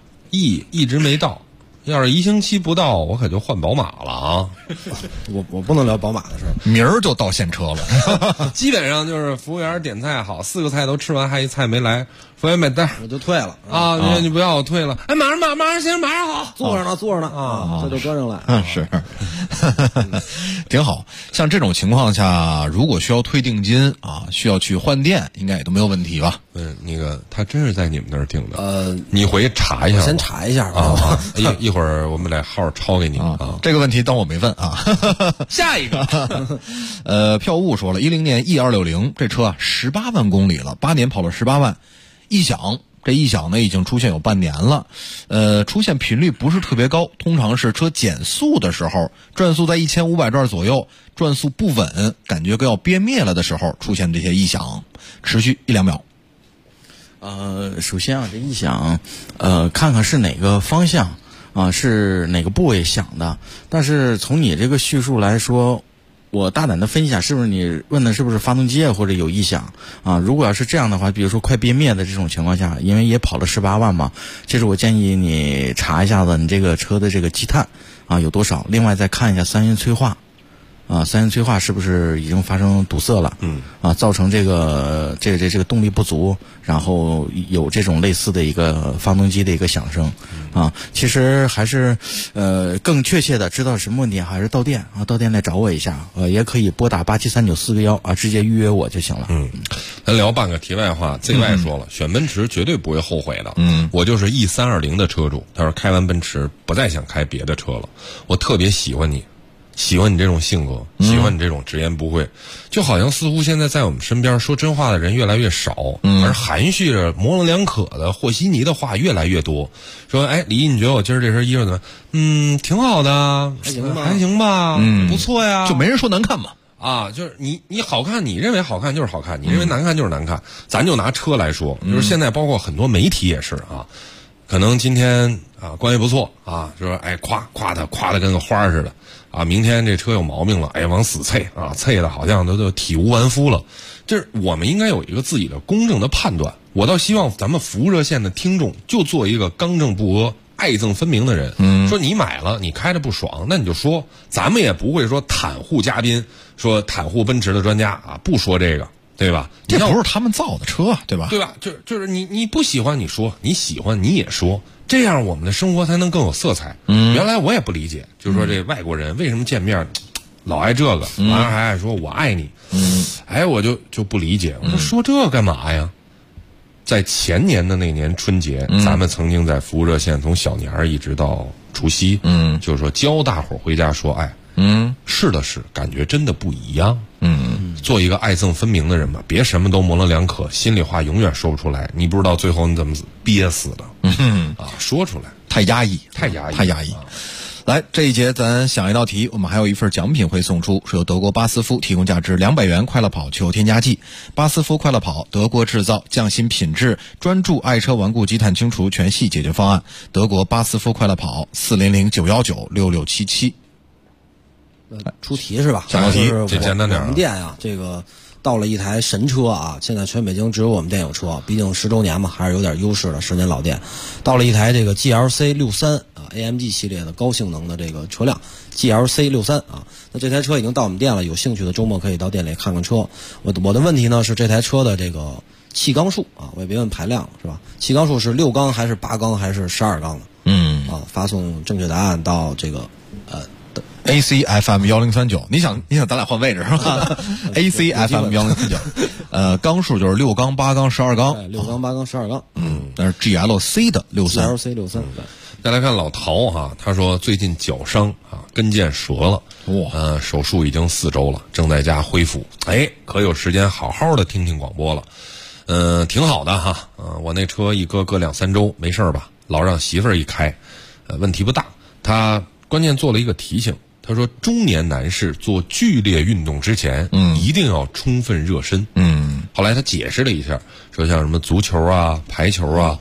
E 一直没到。要是1星期不到，我可就换宝马了啊！ 我不能聊宝马的事儿， 明儿就到现车了。 基本上就是服务员点菜好，4个菜都吃完，还一菜没来，服务员买单， 我就退了啊！你不要我退了，哎，马上先生马上好， 坐着呢啊，这就端上来， 是，挺好。像这种情况下，如果需要退定金啊，需要去换店，应该也都没有问题吧？ 那个他真是在你们那儿订的，你回去查一下， 先查一下啊。一会儿我们把号抄给你啊。 这个问题当我没问啊。 下一个，票务说了，10年 E260这车啊，18万公里了，8年跑了18万，异响。这异响呢已经出现有半年了，出现频率不是特别高，通常是车减速的时候，转速在1500转左右，转速不稳，感觉要憋灭了的时候出现这些异响，持续1-2秒。 首先啊，这异响，看看是哪个方向啊，是哪个部位响的。但是从你这个叙述来说，我大胆的分析一下，是不是你问的是不是发动机或者有异响啊？如果要是这样的话，比如说快憋灭的这种情况下，因为也跑了18万嘛，其实我建议你查一下子你这个车的这个积碳啊有多少，另外再看一下三元催化。三元催化是不是已经发生堵塞了？造成这个动力不足，然后有这种类似的一个发动机的一个响声其实还是更确切的知道什么问题，还是到店到店来找我一下，也可以拨打8739-411直接预约我就行了。 咱聊半个题外话，ZY 说了，选奔驰绝对不会后悔的。我就是 E320的车主，他说开完奔驰不再想开别的车了，我特别喜欢你这种性格，喜欢你这种直言不讳，就好像似乎现在在我们身边说真话的人越来越少，而含蓄着模棱两可的和稀泥的话越来越多。说，哎，李毅，你觉得我今儿这身衣服怎么？挺好的，还行吧，不错呀， 就没人说难看嘛。 就是你好看，你认为好看就是好看，你认为难看就是难看。咱就拿车来说，就是现在包括很多媒体也是可能今天关系不错就说哎夸的跟个花似的。明天这车有毛病了，哎，往死啐啐的好像都体无完肤了。就是我们应该有一个自己的公正的判断。我倒希望咱们服务热线的听众就做一个刚正不阿、爱憎分明的人。说你买了，你开着不爽，那你就说，咱们也不会说袒护嘉宾，说袒护奔驰的专家不说这个，对吧？ 这不是他们造的车，对吧？ 对吧？就是你不喜欢你说，你喜欢你也说。这样我们的生活才能更有色彩。原来我也不理解，就是说这外国人为什么见面老爱这个，完了还爱说我爱你。我就不理解，我说这干嘛呀？在前年的那年春节，咱们曾经在服务热线从小年儿一直到除夕，就是说教大伙儿回家说爱。是的是，感觉真的不一样。做一个爱憎分明的人吧，别什么都模棱两可，心里话永远说不出来，你不知道最后你怎么憋死的。说出来太压抑。来，这一节咱想一道题，我们还有一份奖品会送出，是由德国巴斯夫提供价值200元快乐跑球添加剂。巴斯夫快乐跑，德国制造，匠心品质，专注爱车顽固积碳清除全系解决方案。德国巴斯夫快乐跑，400-919-6677。 出题是吧？ 想道题， 这简单点。 我们店这个到了一台神车现在全北京只有我们店有车，毕竟10周年嘛，还是有点优势的，10年老店。到了一台这个 GLC 63AMG 系列的高性能的这个车辆 GLC 63那这台车已经到我们店了，有兴趣的周末可以到店里看看车。我的问题呢是这台车的这个气缸数我也别问排量了，是吧？气缸数是6缸还是8缸还是12缸的？发送正确答案到这个 ACFM 1039，你想咱俩换位置是吧？ACFM 1039，缸数就是6缸、8缸、12缸 ，6缸、8缸、12缸。 那是 GLC 的63。 GLC 63。 再来看老陶他说最近脚伤跟腱折了，手术已经4周了，正在家恢复。可有时间好好的听听广播了。挺好的我那车一搁2-3周没事吧，老让媳妇儿一开，问题不大。他关键做了一个提醒。他说中年男士做剧烈运动之前一定要充分热身。后来他解释了一下，说像什么足球排球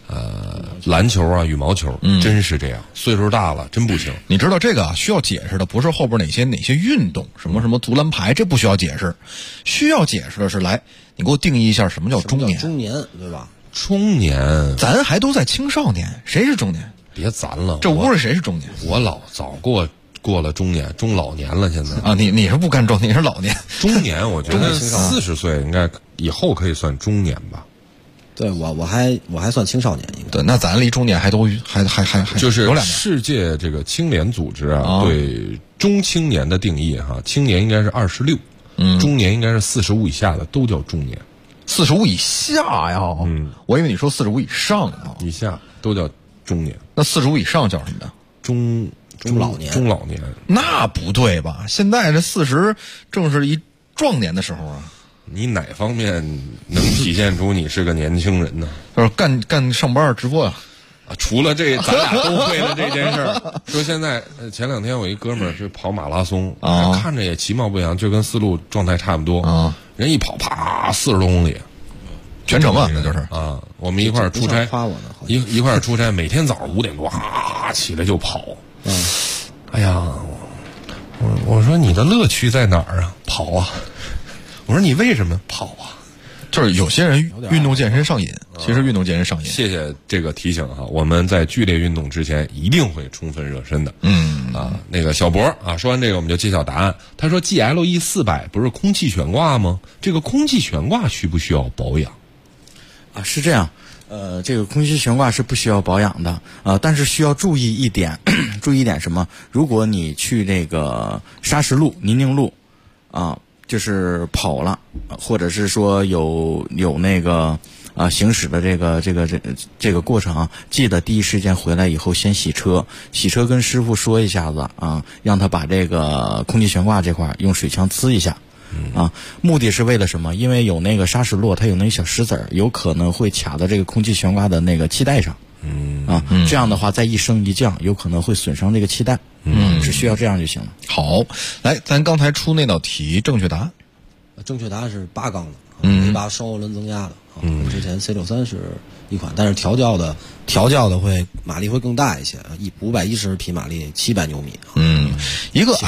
篮球啊、羽毛球，真是这样，岁数大了真不行。 你知道这个啊，需要解释的不是后边哪些运动，什么足篮排，这不需要解释，需要解释的是，来，你给我定义一下什么叫中年？ 中年对吧？ 中年， 咱还都在青少年，谁是中年？ 别咱了， 这屋里谁是中年？ 我早过了中年，中老年了，现在啊，你是不干中，你是老年。 中年，我觉得40岁应该以后可以算中年吧。 对，我还算青少年一个。 对，那咱离中年还就是有2年。 世界这个青年组织啊，对中青年的定义哈，青年应该是26，中年应该是45以下的都叫中年。 45以下呀？我以为你说45以上呢。 以下都叫中年。 那45以上叫什么呢？ 中老年。 中老年。 那不对吧？现在这40正是一壮年的时候啊。 你哪方面能体现出你是个年轻人呢？ 干上班直播呀。 除了这，咱俩都会了这件事儿。说现在前2天我一哥们儿去跑马拉松，看着也其貌不扬，就跟思路状态差不多。人一跑，啪40多公里， 全程啊，那就是啊。我们一块儿出差，一块儿出差，每天早上5点多起来就跑。哎呀，我说你的乐趣在哪儿啊？跑啊！我说你为什么跑啊？ 就是有些人运动健身上瘾，其实运动健身上瘾。 谢谢这个提醒哈，我们在剧烈运动之前一定会充分热身的。那个小博啊，说完这个我们就揭晓答案。他说 GLE 400不是空气悬挂吗？这个空气悬挂需不需要保养？ 啊，是这样。这个空气悬挂是不需要保养的但是需要注意一点，注意一点什么？如果你去这个砂石路、泥泞路就是跑了，或者是说有那个行驶的这个过程记得第一时间回来以后先洗车跟师傅说一下子让他把这个空气悬挂这块用水枪呲一下。目的是为了什么？因为有那个砂石落，它有那小石子儿，有可能会卡到这个空气悬挂的那个气带上。这样的话再一升一降，有可能会损伤这个气带。只需要这样就行了。 好，来，咱刚才出那道题，正确答案。 正确答案是8缸的，V8双涡轮增压的。跟之前 C63是一款，但是调教的会马力会更大一些，510匹马力，700牛米。 一个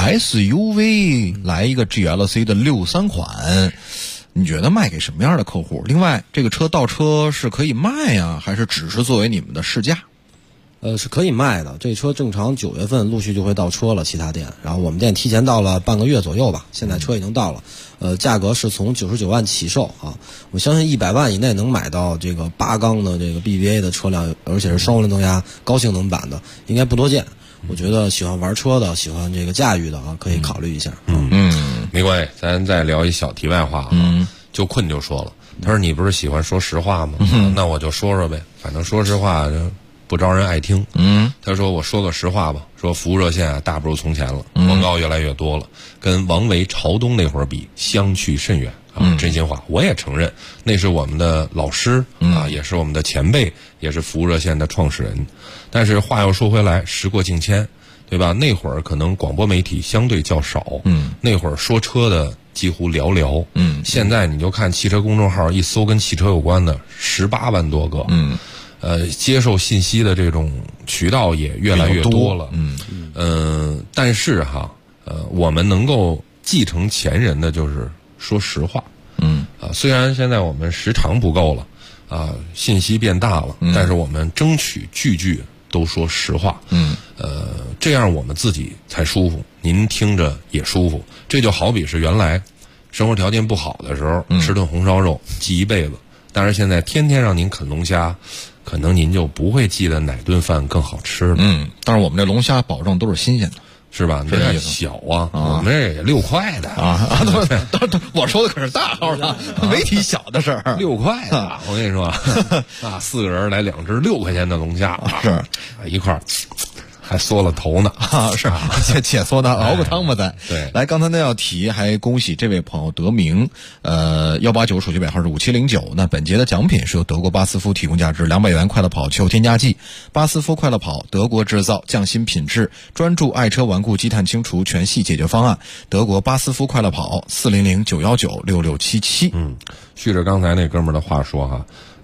SUV 来一个 GLC 的63款，你觉得卖给什么样的客户？另外，这个车到车是可以卖呀，还是只是作为你们的试驾？ 是可以卖的。这车正常9月份陆续就会到车了，其他店。然后我们店提前到了半个月左右吧，现在车已经到了。价格是从99万起售我相信100万以内能买到这个8缸的这个 BBA 的车辆，而且是双涡轮增压高性能版的，应该不多见。我觉得喜欢玩车的、喜欢这个驾驭的可以考虑一下。 没关系，咱再聊一小题外话就困就说了，他说你不是喜欢说实话吗？那我就说说呗，反正说实话不招人爱听。他说我说个实话吧，说服务热线大不如从前了，广告越来越多了，跟王维、朝东那会儿比相去甚远真心话，我也承认那是我们的老师也是我们的前辈，也是服务热线的创始人。但是话又说回来，时过境迁，对吧？那会儿可能广播媒体相对较少，那会儿说车的几乎寥寥，现在你就看汽车公众号一搜跟汽车有关的18万多个，接受信息的这种渠道也越来越多了，但是我们能够继承前人的就是说实话，虽然现在我们时长不够了，信息变大了，但是我们争取句句都说实话，这样我们自己才舒服，您听着也舒服。这就好比是原来生活条件不好的时候，吃顿红烧肉记一辈子，但是现在天天让您啃龙虾，可能您就不会记得哪顿饭更好吃了。 但是我们这龙虾保证都是新鲜的， 是吧？这点小我们这也6块的我说的可是大号的，没提小的事儿。 6块的，我跟你说4个人来2只6块钱的龙虾， 是一块儿。还缩了头呢是且缩呢，熬个汤吧咱。 对， 来，刚才那道题还恭喜这位朋友得名，189手机尾号是5709。那本节的奖品是由德国巴斯夫提供，价值200元快乐跑球添加剂。巴斯夫快乐跑，德国制造，匠心品质，专注爱车顽固积碳清除全系解决方案。德国巴斯夫快乐跑，400-919-6677。 续着刚才那哥们儿的话说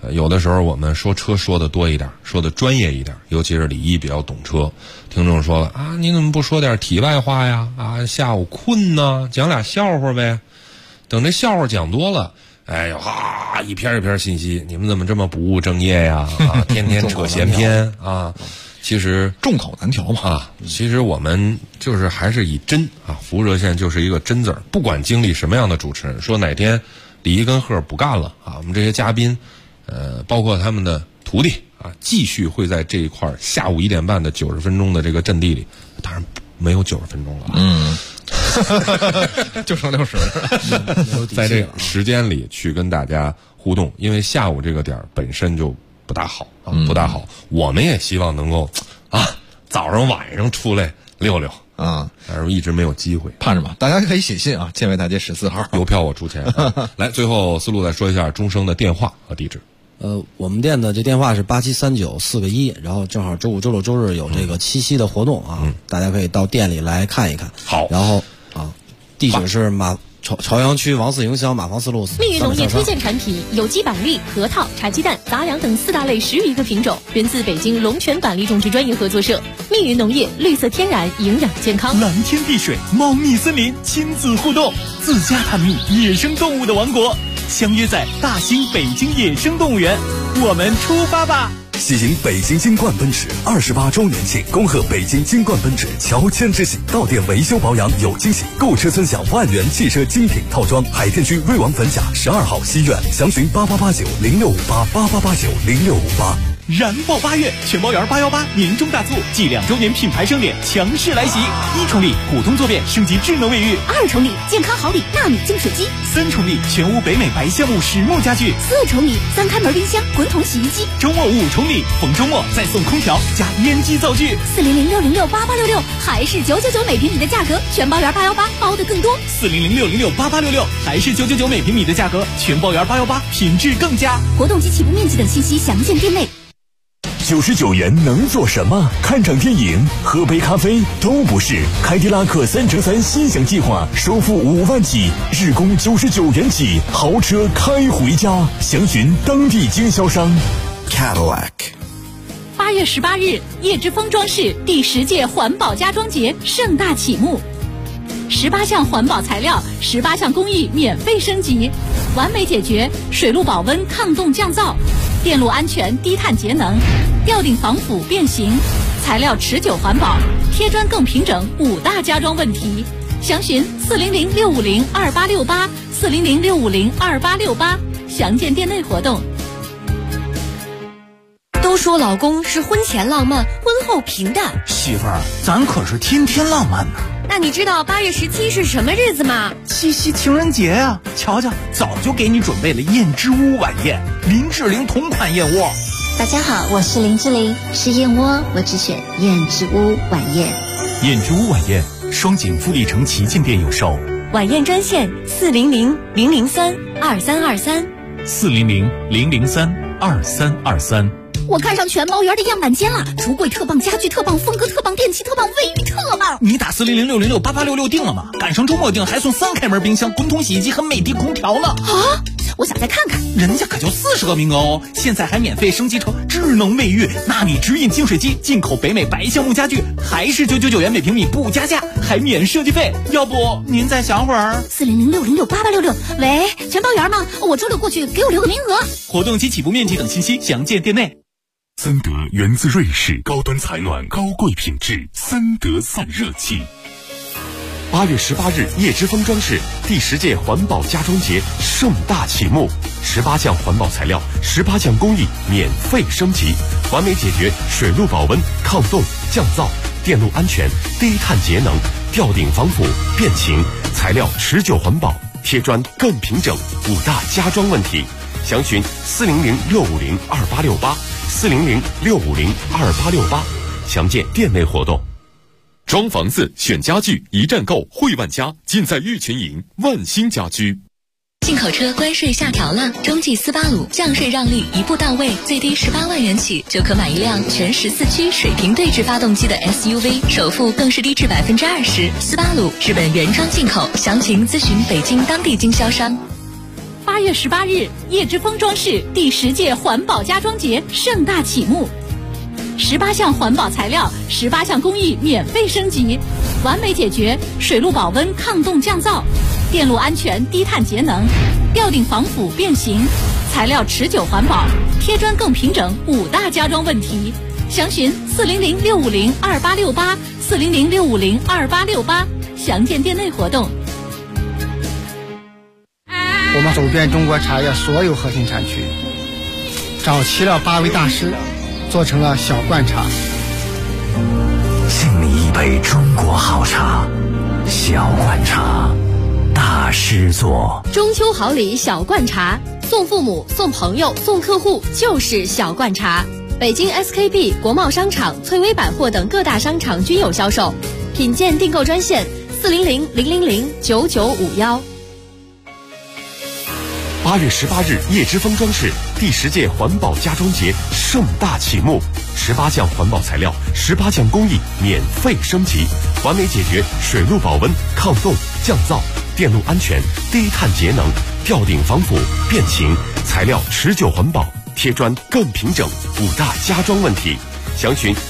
有的时候我们说车说的多一点，说的专业一点，尤其是李一比较懂车。听众说了啊，你怎么不说点题外话呀？啊，下午困呢，讲俩笑话呗。等这笑话讲多了，哎呦哈，一篇一篇信息，你们怎么这么不务正业呀？啊，天天扯闲篇啊。其实众口难调嘛啊，其实我们就是还是以真啊，服务热线就是一个真字儿。不管经历什么样的主持人，说哪天李一跟贺不干了啊，我们这些嘉宾，包括他们的徒弟啊，继续会在这一块下午1点半的90分钟的这个阵地里，当然没有90分钟了， 就剩60， 在这时间里去跟大家互动，因为下午这个点本身就不大好啊，不大好。我们也希望能够啊，早上晚上出来溜溜啊，但是一直没有机会， 盼着吧。大家可以写信啊，建外大街14号， 邮票我出钱。来，最后思路再说一下钟声的电话和地址。 我们店的这电话是8739-4个1，然后正好周五、周六、周日有这个7夕的活动啊，大家可以到店里来看一看。 好， 然后啊，地址是朝阳区王四营乡马房四路。 蜜语农业推荐产品有机板栗、核桃、茶鸡蛋、杂粮等4大类10余个品种，源自北京龙泉板栗种植专业合作社。蜜语农业，绿色天然，营养健康。 蓝天碧水，猫蜜森林，亲子互动，自家探秘野生动物的王国，相约在大兴北京野生动物园，我们出发吧！ 喜迎北京金冠奔驰28周年庆，恭贺北京金冠奔驰乔迁之喜，到店维修保养有惊喜，购车尊享万元汽车精品套装。海淀区瑞王粉甲12号西苑，详询8889-0658，8889-0658。 燃爆8月，全包园818年终大促暨2周年品牌盛典强势来袭！1重礼普通坐便升级智能卫浴 ，2重礼健康好礼纳米净水机 ，3重礼全屋北美白橡木实木家具 ，4重礼3开门冰箱滚筒洗衣机。 周末5重礼，逢周末再送空调加烟机灶具。 400-606-8866还是999每平米的价格，全包园818包的更多。 400-606-8866还是999每平米的价格，全包园818品质更佳。 活动及起步面积等信息详见店内。 99元能做什么？看场电影、喝杯咖啡都不是。凯迪拉克3乘3心想计划，首付5万起，日供99元起，豪车开回家。详询当地经销商。Cadillac。 8月18日，叶之峰装饰第10届环保家装节盛大启幕，18项环保材料，18项工艺免费升级，完美解决水路保温、抗冻降噪、电路安全、低碳节能、吊顶防腐变形、材料持久环保、贴砖更平整5大家装问题。详询400-650-2868，400-650-2868，详见店内活动。 都说老公是婚前浪漫，婚后平淡。 媳妇儿，咱可是天天浪漫呢。 那你知道8月17是什么日子吗？ 七夕情人节呀！瞧瞧，早就给你准备了燕之屋晚宴，林志玲同款燕窝。 大家好，我是林志玲，吃燕窝我只选燕之屋晚宴。 燕之屋晚宴，双井富力城旗舰店有售。 晚宴专线 400-003-2323，400-003-2323。 我看上全包园的样板间了，橱柜特棒，家具特棒，风格特棒，电器特棒，卫浴特棒。 你打400-606-8866定了吗？赶上周末定还送3开门冰箱、滚筒洗衣机和美的空调呢。 啊！我想再看看， 人家可就40个名额哦！现在还免费升级成智能卫浴、纳米直饮净水机，进口北美白橡木家具，还是999元每平米不加价，还免设计费。要不您再想会儿 ？400-606-8866，喂，全包园吗？我周六过去，给我留个名额。 活动及起步面积等信息详见店内。 森德源自瑞士，高端采暖，高贵品质，森德散热器。8月18日，叶之峰装饰第10届环保家装节盛大启幕，18项环保材料，18项工艺免费升级，完美解决水路保温、抗冻、降噪、电路安全、低碳节能、吊顶防腐、变形，材料持久环保，贴砖更平整5大家装问题。详询400-650-2868，400-650-2868，详见店内活动。装房子选家具，一站购汇万家，尽在玉群营万兴家居。 进口车关税下调了，中际斯巴鲁降税让利一步到位，最低18万元起就可买一辆全14驱水平对置发动机的 SUV， 首付更是低至20%。斯巴鲁日本原装进口，详情咨询北京当地经销商。 8 8月18日，叶之峰装饰第10届环保家装节盛大启幕，18项环保材料，18项工艺免费升级，完美解决水路保温、抗冻降噪、电路安全、低碳节能、吊顶防腐变形、材料持久环保、贴砖更平整5大家装问题。详询400-650-2868，400-650-2868，详见店内活动。 我们走遍中国茶叶所有核心产区，找齐了8位大师，做成了小罐茶。 敬你一杯中国好茶，小罐茶，大师做。 中秋好礼小罐茶，送父母、送朋友、送客户就是小罐茶。北京 SKP、国贸商场、翠微百货等各大商场均有销售。品鉴订购专线400-000-9951。 8月18日，叶之峰装饰第10届环保家装节盛大启幕，18项环保材料，18项工艺免费升级，完美解决水路保温、抗冻、降噪、电路安全、低碳节能、吊顶防腐、变形，材料持久环保，贴砖更平整5大家装问题。详询